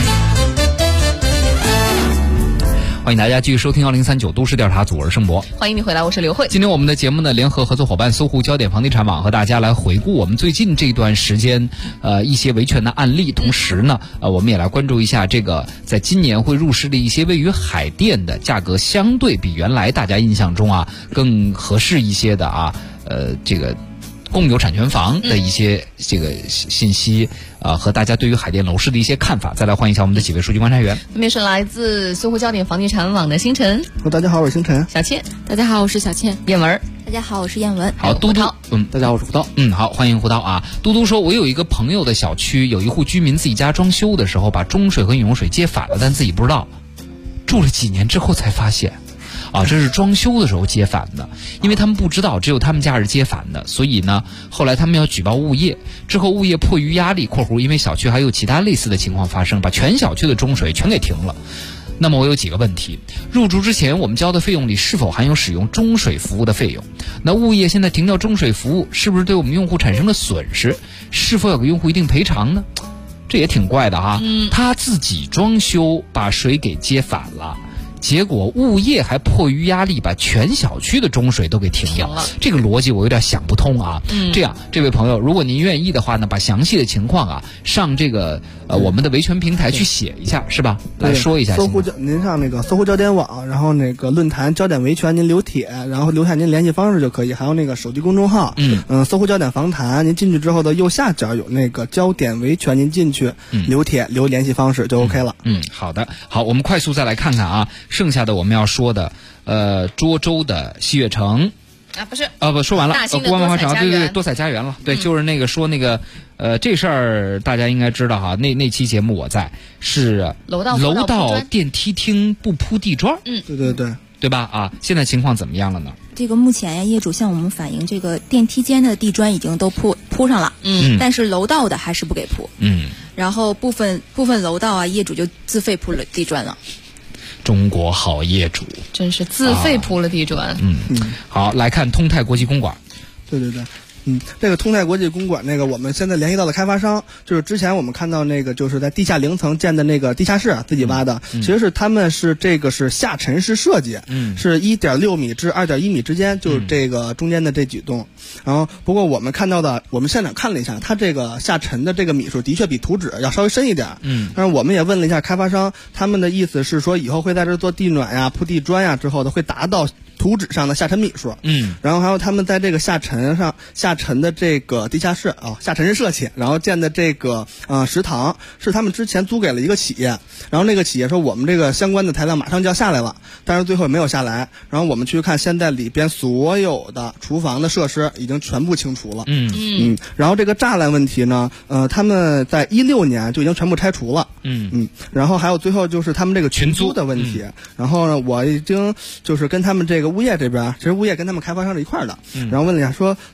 欢迎大家继续收听1039都市调查组，我是盛博。 欢迎你回来，我是刘慧。 今天我们的节目呢，联合合作伙伴搜狐焦点房地产网和大家来回顾我们最近这段时间一些维权的案例，同时呢我们也来关注一下这个在今年会入市的一些位于海淀的价格相对比原来大家印象中更合适一些的这个共有产权房的一些这个信息和大家对于海淀楼市的一些看法。再来欢迎一下我们的几位数据观察员。 分别是来自搜狐焦点房地产网的星辰。 大家好，我是星辰。 小倩。 大家好，我是小倩。 燕文。 大家好，我是燕文。 好，嘟嘟。 大家好，我是胡涛。 好，欢迎胡涛啊。嘟嘟说，我有一个朋友的小区有一户居民自己家装修的时候把中水和饮用水接反了，但自己不知道，住了几年之后才发现。这是装修的时候接反的，因为他们不知道只有他们家是接反的，所以呢后来他们要举报物业，之后物业迫于压力（因为小区还有其他类似的情况发生），把全小区的中水全给停了。那么我有几个问题：入住之前我们交的费用里是否含有使用中水服务的费用？那物业现在停掉中水服务，是不是对我们用户产生了损失？是否要给用户一定赔偿呢？这也挺怪的他自己装修把水给接反了，结果物业还迫于压力把全小区的中水都给停掉了，这个逻辑我有点想不通这样，这位朋友，如果您愿意的话呢，把详细的情况上这个我们的维权平台去写一下，是吧？来说一下。 您上那个搜狐焦点网，然后那个论坛焦点维权，您留帖，然后留下您联系方式就可以，还有那个手机公众号，搜狐焦点房谈，您进去之后的右下角有那个焦点维权，您进去留帖留联系方式就 OK 了。 好的，好，我们快速再来看看剩下的我们要说的，涿州的西悦城不是不说完了， 国安广场对多彩家园了，对，就是那个说那个这事儿大家应该知道那期节目我在是楼道电梯厅不铺地砖，对吧现在情况怎么样了呢？ 这个目前业主向我们反映，这个电梯间的地砖已经都铺上了，但是楼道的还是不给铺，然后部分楼道业主就自费铺了地砖了。 中国好业主， 真是自费铺了地砖。 好，来看通泰国际公馆。 对。这个通泰国际公馆我们现在联系到的开发商，就是之前我们看到那个就是在地下0层建的那个地下室自己挖的，其实是他们是这个是下沉式设计，是1.6米至2.1米之间，就是这个中间的这几栋。然后不过我们看到的，我们现场看了一下，它这个下沉的这个米数的确比图纸要稍微深一点。但是我们也问了一下开发商，他们的意思是说以后会在这做地暖铺地砖之后的会达到图纸上的下沉米数，然后还有他们在这个下沉的这个地下室下沉式设计，然后建的这个食堂是他们之前租给了一个企业，然后那个企业说我们这个相关的材料马上就要下来了，但是最后也没有下来，然后我们去看现在里边所有的厨房的设施已经全部清除了，然后这个栅栏问题呢，他们在16年就已经全部拆除了，然后还有最后就是他们这个群租的问题，然后呢我已经就是跟他们这个物业这边，其实物业跟他们开发商是一块的，然后问了一下说他们在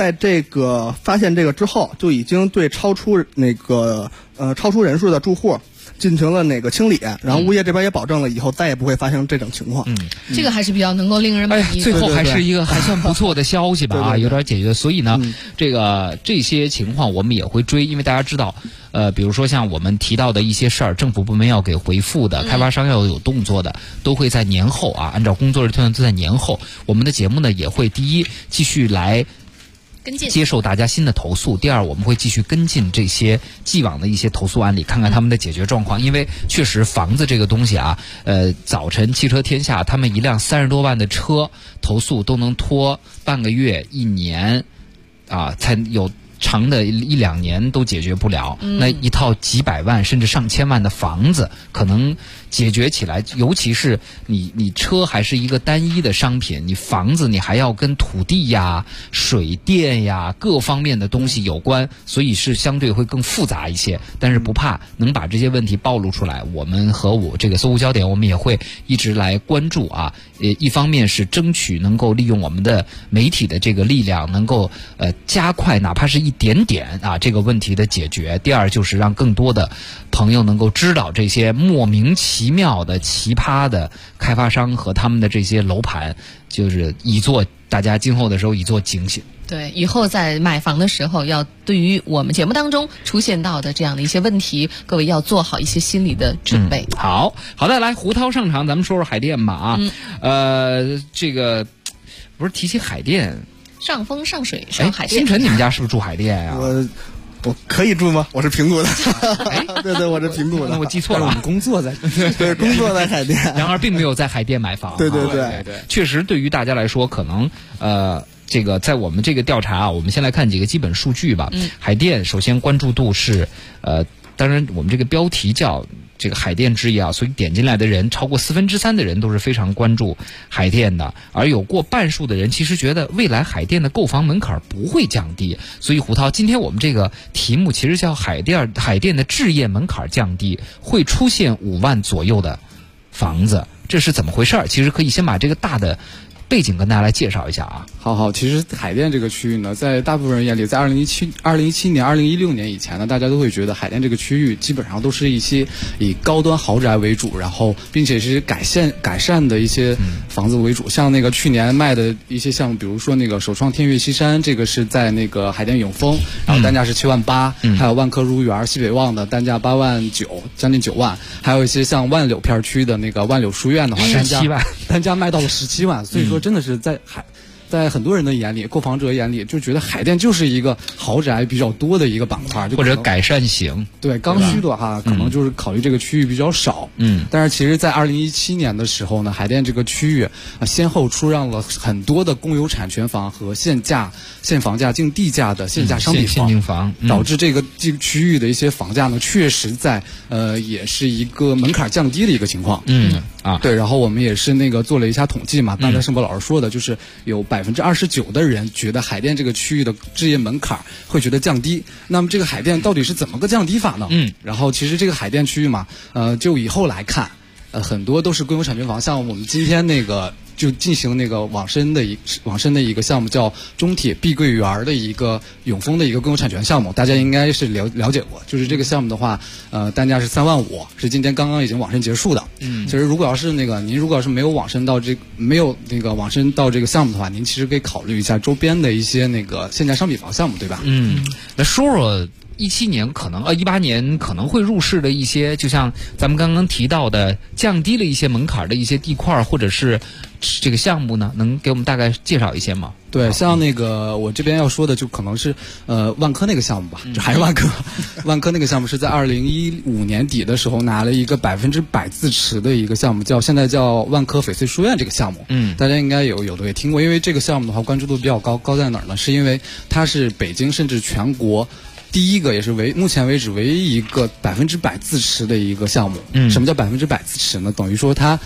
在这个发现这个之后，就已经对超出人数的住户进行了清理，然后物业这边也保证了以后再也不会发生这种情况。 这个还是比较能够令人满意。 最后还是一个还算不错的消息吧，有点解决。所以呢，这些情况我们也会追，因为大家知道，比如说像我们提到的一些事儿，政府部门要给回复的，开发商要有动作的，都会在年后啊，按照工作日推断都在年后。我们的节目呢也会第一继续来接受大家新的投诉，第二我们会继续跟进这些既往的一些投诉案例，看看他们的解决状况。因为确实房子这个东西啊，早晨汽车天下他们一辆30多万的车投诉都能拖半个月1年啊，才有长的1-2年都解决不了。那一套几百万甚至上千万的房子，可能解决起来，尤其是你车还是一个单一的商品，你房子你还要跟土地呀、水电呀各方面的东西有关，所以是相对会更复杂一些。但是不怕，能把这些问题暴露出来，我们和我这个搜狐焦点，我们也会一直来关注啊。一方面是争取能够利用我们的媒体的这个力量，能够加快哪怕是一点点啊这个问题的解决。第二就是让更多的朋友能够知道这些莫名其妙的奇葩的开发商和他们的这些楼盘，就是大家今后的时候以作警醒。 对，以后在买房的时候，要对于我们节目当中出现到的这样的一些问题，各位要做好一些心理的准备。 好的，来胡涛上场，咱们说说海淀吧这个不是提起海淀， 上风上水上海淀。 星辰，你们家是不是住海淀呀？ 我可以住吗？我是平度的。对，我是平度的。 那我记错了， 我们工作在对，工作在海淀， 然而并没有在海淀买房。 对， 确实对于大家来说，可能这个在我们这个调查啊，我们先来看几个基本数据吧。海淀首先关注度是当然我们这个标题叫这个海淀之夜啊，所以点进来的人超过3/4的人都是非常关注海淀的，而有过半数的人其实觉得未来海淀的购房门槛不会降低。所以胡涛，今天我们这个题目其实叫海淀的置业门槛降低，会出现5万左右的房子，这是怎么回事？其实可以先把这个大的背景跟大家来介绍一下啊。 好，其实海淀这个区域呢，在大部分人眼里，在2017年、2016年以前呢，大家都会觉得海淀这个区域基本上都是一些以高端豪宅为主，然后并且是改善的一些房子为主。像那个去年卖的一些项目，比如说那个首创天悦西山，这个是在那个海淀永丰，然后单价是7万8，还有万科如园西北旺的单价8万9，将近9万，还有一些像万柳片区的那个万柳书院的话，单价卖到了17万，所以说真的是在很多人的眼里，购房者眼里就觉得海淀就是一个豪宅比较多的一个板块， 或者改善型。 对，刚需的话可能就是考虑这个区域比较少。但是其实在2017年的时候呢，海淀这个区域先后出让了很多的公有产权房和现房价竞地价的现价商品房， 现金房， 导致这个区域的一些房价呢，确实在也是一个门槛降低的一个情况。对，然后我们也是那个做了一下统计嘛，刚才盛博老师说的，就是有29%的人觉得海淀这个区域的置业门槛会觉得降低。那么这个海淀到底是怎么个降低法呢？然后其实这个海淀区域嘛，就以后来看，很多都是公有产权房，像我们今天那个就进行那个往深的一个项目，叫中铁碧桂园的一个永丰的一个公有产权项目，大家应该是了解过。就是这个项目的话，单价是3万5，是今天刚刚已经往深结束的。其实如果要是您如果要是没有往深到这个项目的话，您其实可以考虑一下周边的一些那个现价商品房项目，对吧？ 来说说17年可能18年可能会入市的一些，就像咱们刚刚提到的降低了一些门槛的一些地块或者是这个项目呢，能给我们大概介绍一些吗？ 对，像那个我这边要说的就可能是万科那个项目吧，就还是万科万科那个项目是在2015年底的时候拿了一个100%自持的一个项目，现在叫万科翡翠书院这个项目。大家应该有的也听过，因为这个项目的话关注度比较高在哪儿呢？是因为它是北京甚至全国第一个，也是目前为止唯一一个100%自持的一个项目。什么叫100%自持呢？等于说它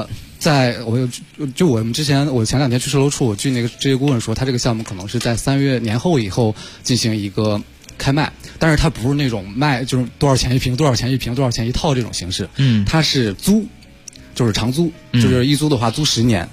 我前2天去售楼处，我据那个职业顾问说，他这个项目可能是在3月年后以后进行一个开卖，但是它不是那种卖就是多少钱一平多少钱一平多少钱一套这种形式。它是租，就是长租，就是一租的话租10年。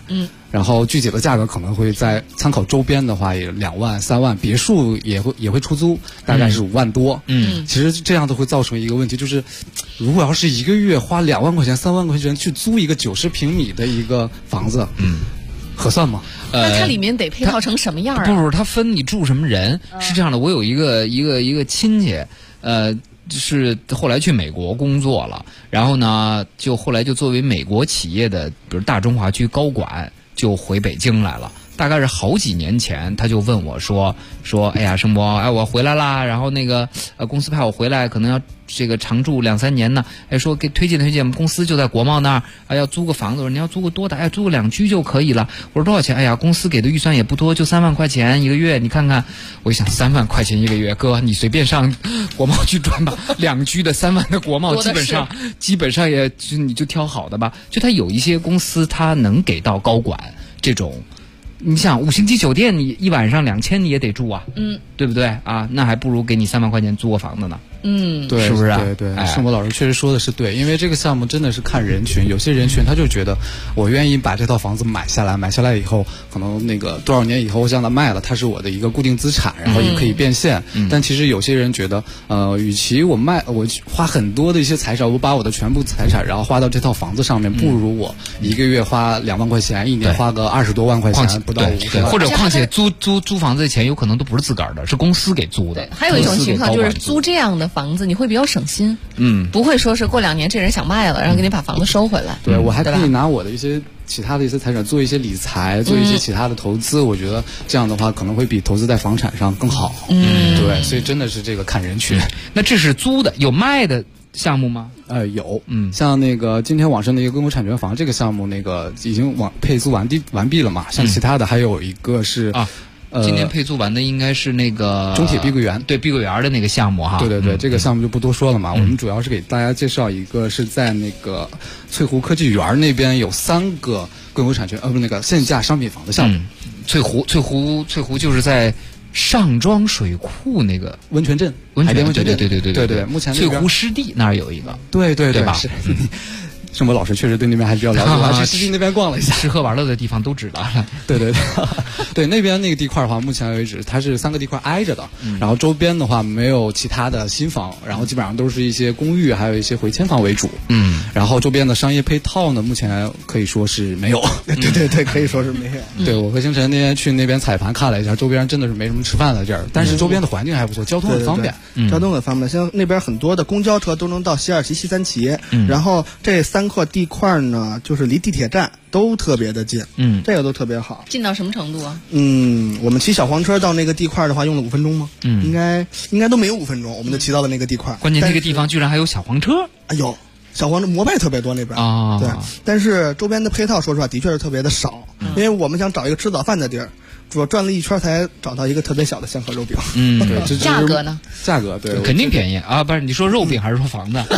然后具体的价格可能会在参考周边的话也2万3万，别墅也会出租，大概是5万多。其实这样都会造成一个问题，就是如果要是一个月花2万块钱3万块钱去租一个90平米的一个房子，合算吗？ 那它里面得配套成什么样啊？ 不，它分你住什么人。是这样的，我有一个亲戚，是后来去美国工作了，然后呢，就后来就作为美国企业的，比如大中华区高管，就回北京来了。大概是好几年前，他就问我说，哎呀，盛博，哎，我回来啦，然后那个公司派我回来，可能要这个常住2、3年呢，哎，说给推荐，我们公司就在国贸那儿，啊，要租个房子，我说你要租个多大？哎，租个2居就可以了。我说多少钱？哎呀，公司给的预算也不多，就3万块钱一个月，你看看。我一想3万块钱一个月，哥，你随便上国贸去转吧，2居的3万的国贸，基本上也你就挑好的吧。就他有一些公司，他能给到高管这种。你想5星级酒店，你一晚上2000你也得住啊，对不对啊？那还不如给你3万块钱租个房子呢。 对， 是不是？ 对，盛博老师确实说的是对，因为这个项目真的是看人群，有些人群他就觉得我愿意把这套房子买下来以后，可能那个多少年以后我将它卖了，它是我的一个固定资产，然后也可以变现。但其实有些人觉得，与其我花很多的一些财产，我把我的全部财产然后花到这套房子上面，不如我一个月花2万块钱，一年花个20多万块钱，不到50万。 或者况且租房子的钱有可能都不是自个儿的，是公司给租的。 还有一种情况就是租这样的房子，你会比较省心，不会说是过2年这人想卖了，然后给你把房子收回来。 对，我还可以拿我的一些其他的一些财产做一些理财，做一些其他的投资，我觉得这样的话可能会比投资在房产上更好。对，所以真的是这个看人群。 那这是租的，有卖的项目吗？ 有，像那个今天网上的一个公有产权房这个项目，那个已经配租完毕了嘛。像其他的还有一个是今天配租完的应该是那个中铁碧桂园， 对，碧桂园的那个项目哈。 对，这个项目就不多说了嘛。我们主要是给大家介绍一个是在那个翠湖科技园那边有3个公有产权那个限价商品房的项目。 翠湖就是在上庄水库那个温泉镇， 海边温泉镇。 对， 目前翠湖湿地那儿有一个。 对吧？ 是。盛博老师确实对那边还比较了解，我还去湿地那边逛了一下， 吃喝玩乐的地方都知道了。 对，那边那个地块的话，目前为止它是3个地块挨着的，然后周边的话没有其他的新房，然后基本上都是一些公寓，还有一些回迁房为主。然后周边的商业配套呢，目前可以说是没有。 对，可以说是没有。 对，我和星辰那天去那边踩盘看了一下，周边真的是没什么吃饭的地儿，但是周边的环境还不错，交通很方便。 交通很方便，像那边很多的公交车都能到西2旗、西3旗，然后这3块地块呢，就是离地铁站都特别的近，这个都特别好。 近到什么程度啊？ 我们骑小黄车到那个地块的话，用了5分钟吗？应该都没有5分钟，我们就骑到了那个地块。 关键这个地方居然还有小黄车， 有小黄车摩拜特别多那边啊。 对，但是周边的配套说实话的确是特别的少，因为我们想找一个吃早饭的地儿。我转了一圈才找到一个特别小的香河肉饼。 对， 价格呢？ 价格对， 肯定便宜啊！不是你说肉饼还是说房子？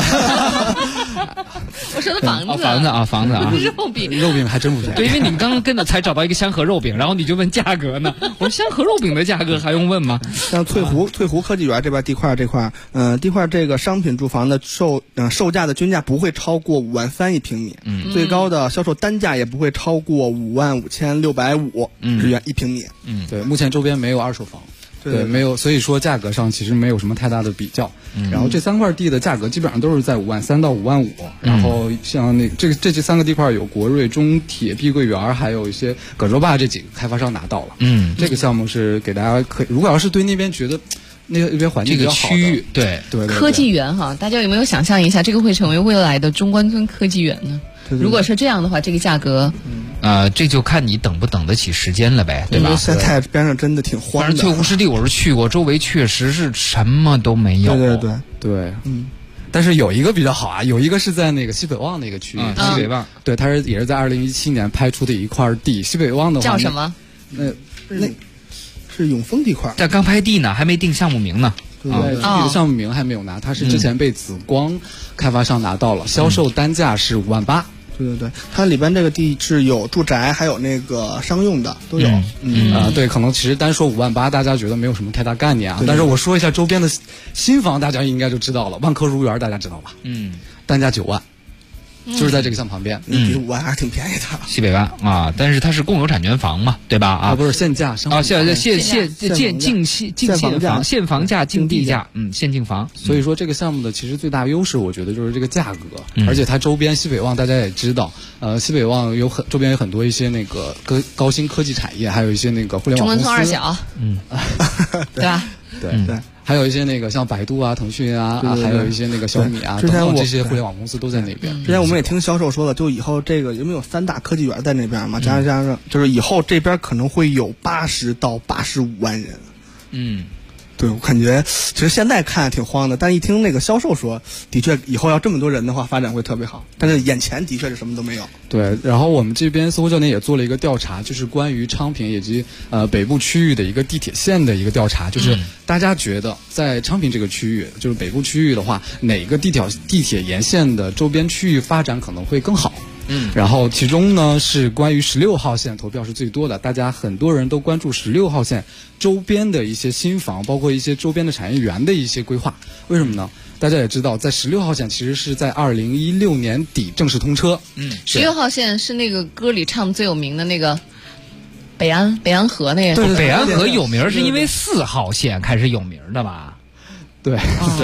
我说的房子。 房子啊！ 肉饼还真不便宜。 对，因为你们刚刚跟着才找到一个香河肉饼，然后你就问价格呢？我说香河肉饼的价格还用问吗？ 像翠湖科技园这边地块地块这个商品住房的售价的均价不会超过5万3一平米，最高的销售单价也不会超过55650日元一平米。 对，目前周边没有2手房。对，没有，所以说价格上其实没有什么太大的比较。然后这3块地的价格基本上都是在5万3到5万5。然后像这3个地块有国瑞、中铁、碧桂园，还有一些葛洲坝这几个开发商拿到了。这个项目是给大家如果要是对那边觉得那边环境比较好的区域，对科技园哈，大家有没有想象一下，这个会成为未来的中关村科技园呢？如果是这样的话，这个价格， 这就看你等不等得起时间了呗，对吧？ 现在边上真的挺荒的。 反正翠湖湿地我是去过，周围确实是什么都没有。 对， 但是有一个比较好啊，有一个是在那个西北旺那个区域， 西北旺， 对，它也是在2017年拍出的一块地。西北旺的话叫什么？ 那是永丰地块， 但刚拍地呢，还没定项目名呢。 对，具体的项目名还没有拿，它是之前被紫光开发商拿到了，销售单价是5万8。 对，它里边这个地是有住宅，还有那个商用的都有。 对，可能其实单说5万8，大家觉得没有什么太大概念啊。但是我说一下周边的新房，大家应该就知道了。万科如园大家知道吧？单价9万。 就是在这个项目旁边。 5万还是挺便宜的。 西北湾啊，但是它是共有产权房嘛，对吧？啊， 不是限价商啊，现房价竞地价，限竞房。 所以说这个项目的其实最大优势，我觉得就是这个价格，而且它周边西北旺大家也知道，西北旺周边有很多一些那个高新科技产业，还有一些那个互联网公司。 中关村2小，对吧？ 对。还有一些那个像百度啊、腾讯啊，还有一些那个小米啊， 之前这些互联网公司都在那边。 之前我们也听销售说了，就以后这个因为有3大科技园在那边嘛，加上就是以后这边可能会有80到85万人。对，我感觉其实现在看挺慌的，但一听那个销售说，的确以后要这么多人的话，发展会特别好。但是眼前的确是什么都没有。 对，然后我们这边搜狐教练也做了一个调查，就是关于昌平以及北部区域的一个地铁线的一个调查，就是大家觉得在昌平这个区域，就是北部区域的话，哪个地铁沿线的周边区域发展可能会更好？然后其中呢是关于16号线投票是最多的，大家很多人都关注16号线周边的一些新房，包括一些周边的产业园的一些规划。为什么呢？大家也知道，在16号线其实是在2016年底正式通车。 16号线是那个歌里唱最有名的那个北安河那个。 对，北安河有名是因为4号线开始有名的吧？ 对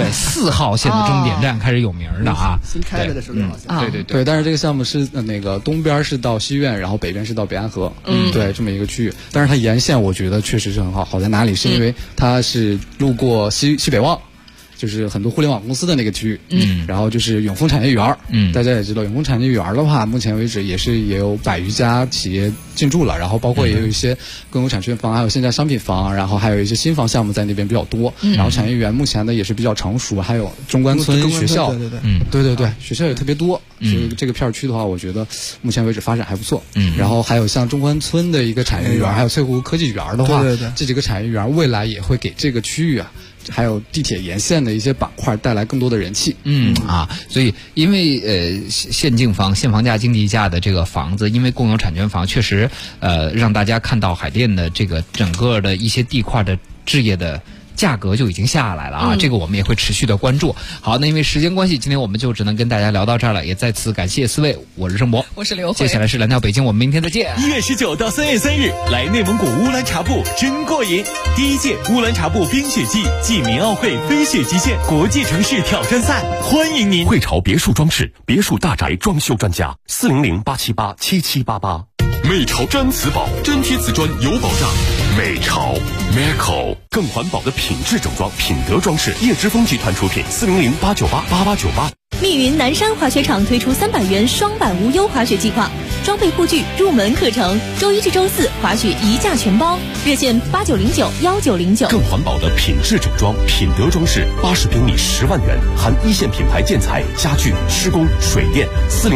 ，4号线的终点站开始有名的啊， 新开的16号线。 对，但是这个项目是那个东边是到西苑，然后北边是到北安河，对，这么一个区域。但是它沿线我觉得确实是很好，好在哪里？是因为它是路过西北旺。就是很多互联网公司的那个区域，然后就是永丰产业园，大家也知道，永丰产业园的话，目前为止也有100余家企业进驻了，然后包括也有一些共有产权房，还有现在商品房，然后还有一些新房项目在那边比较多，然后产业园目前呢也是比较成熟，还有中关村学校，对，学校也特别多，所以这个片区的话，我觉得目前为止发展还不错，然后还有像中关村的一个产业园，还有翠湖科技园的话，这几个产业园未来也会给这个区域啊。还有地铁沿线的一些板块带来更多的人气。 所以因为限房价竞地价的这个房子，因为共有产权房确实让大家看到海淀的这个整个的一些地块的置业的价格就已经下来了啊，这个我们也会持续的关注。好，那因为时间关系，今天我们就只能跟大家聊到这儿了，也再次感谢4位，我是盛博， 我是刘慧， 接下来是蓝调北京，我们明天再见。 1月19到3月3日，来内蒙古乌兰察布真过瘾！第1届乌兰察布冰雪季暨民奥会飞雪极限国际城市挑战赛，欢迎您！ 汇潮别墅装饰，别墅大宅装修专家，400-878-7788。美潮真瓷宝，真贴瓷砖有保障。美潮 Meco 更环保的品质整装，品德装饰，叶之峰集团出品，400-898-8898。 密云南山滑雪场推出300元双板无忧滑雪计划，装备护具、入门课程，周1至周4滑雪1价全包，热线8909-1909。 更环保的品质整装，品德装饰，80平米10万元，含1线品牌建材、家具、施工、水电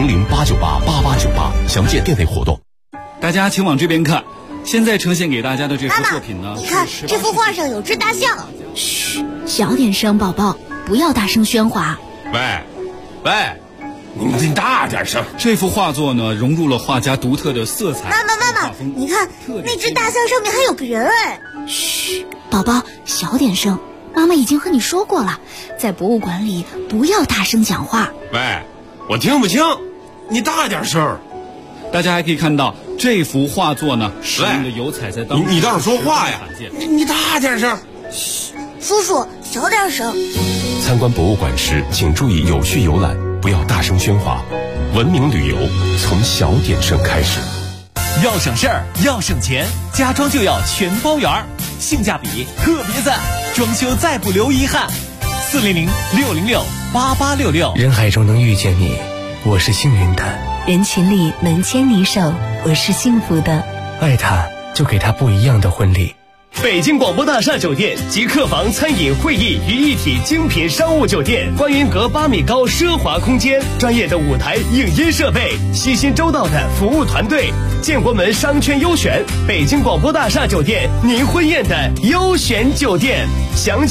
，400-898-8898。详见店内活动。 大家请往这边看，现在呈现给大家的这幅作品呢， 你看这幅画上有只大象。 嘘，小点声，宝宝，不要大声喧哗。 喂，你大点声。这幅画作呢，融入了画家独特的色彩。 妈妈，你看那只大象上面还有个人哎。 嘘，宝宝，小点声。妈妈已经和你说过了，在博物馆里不要大声讲话。 喂，我听不清，你大点声。大家还可以看到这幅画作呢，使用的油彩在当中。你倒是说话呀！你大点声。 嘘，叔叔，小点声。 参观博物馆时，请注意有序游览，不要大声喧哗。文明旅游从小点声开始。 要省事儿，要省钱，家装就要全包圆，性价比特别赞，装修再不留遗憾。400-606-8866。 人海中能遇见你，我是幸运的。 人群里能牵你手，我是幸福的。 爱他，就给他不一样的婚礼。 北京广播大厦酒店集客房、餐饮、会议于一体精品商务酒店，观云阁8米高奢华空间，专业的舞台影音设备，悉心周到的服务团队，建国门商圈优选，北京广播大厦酒店，您婚宴的优选酒店。详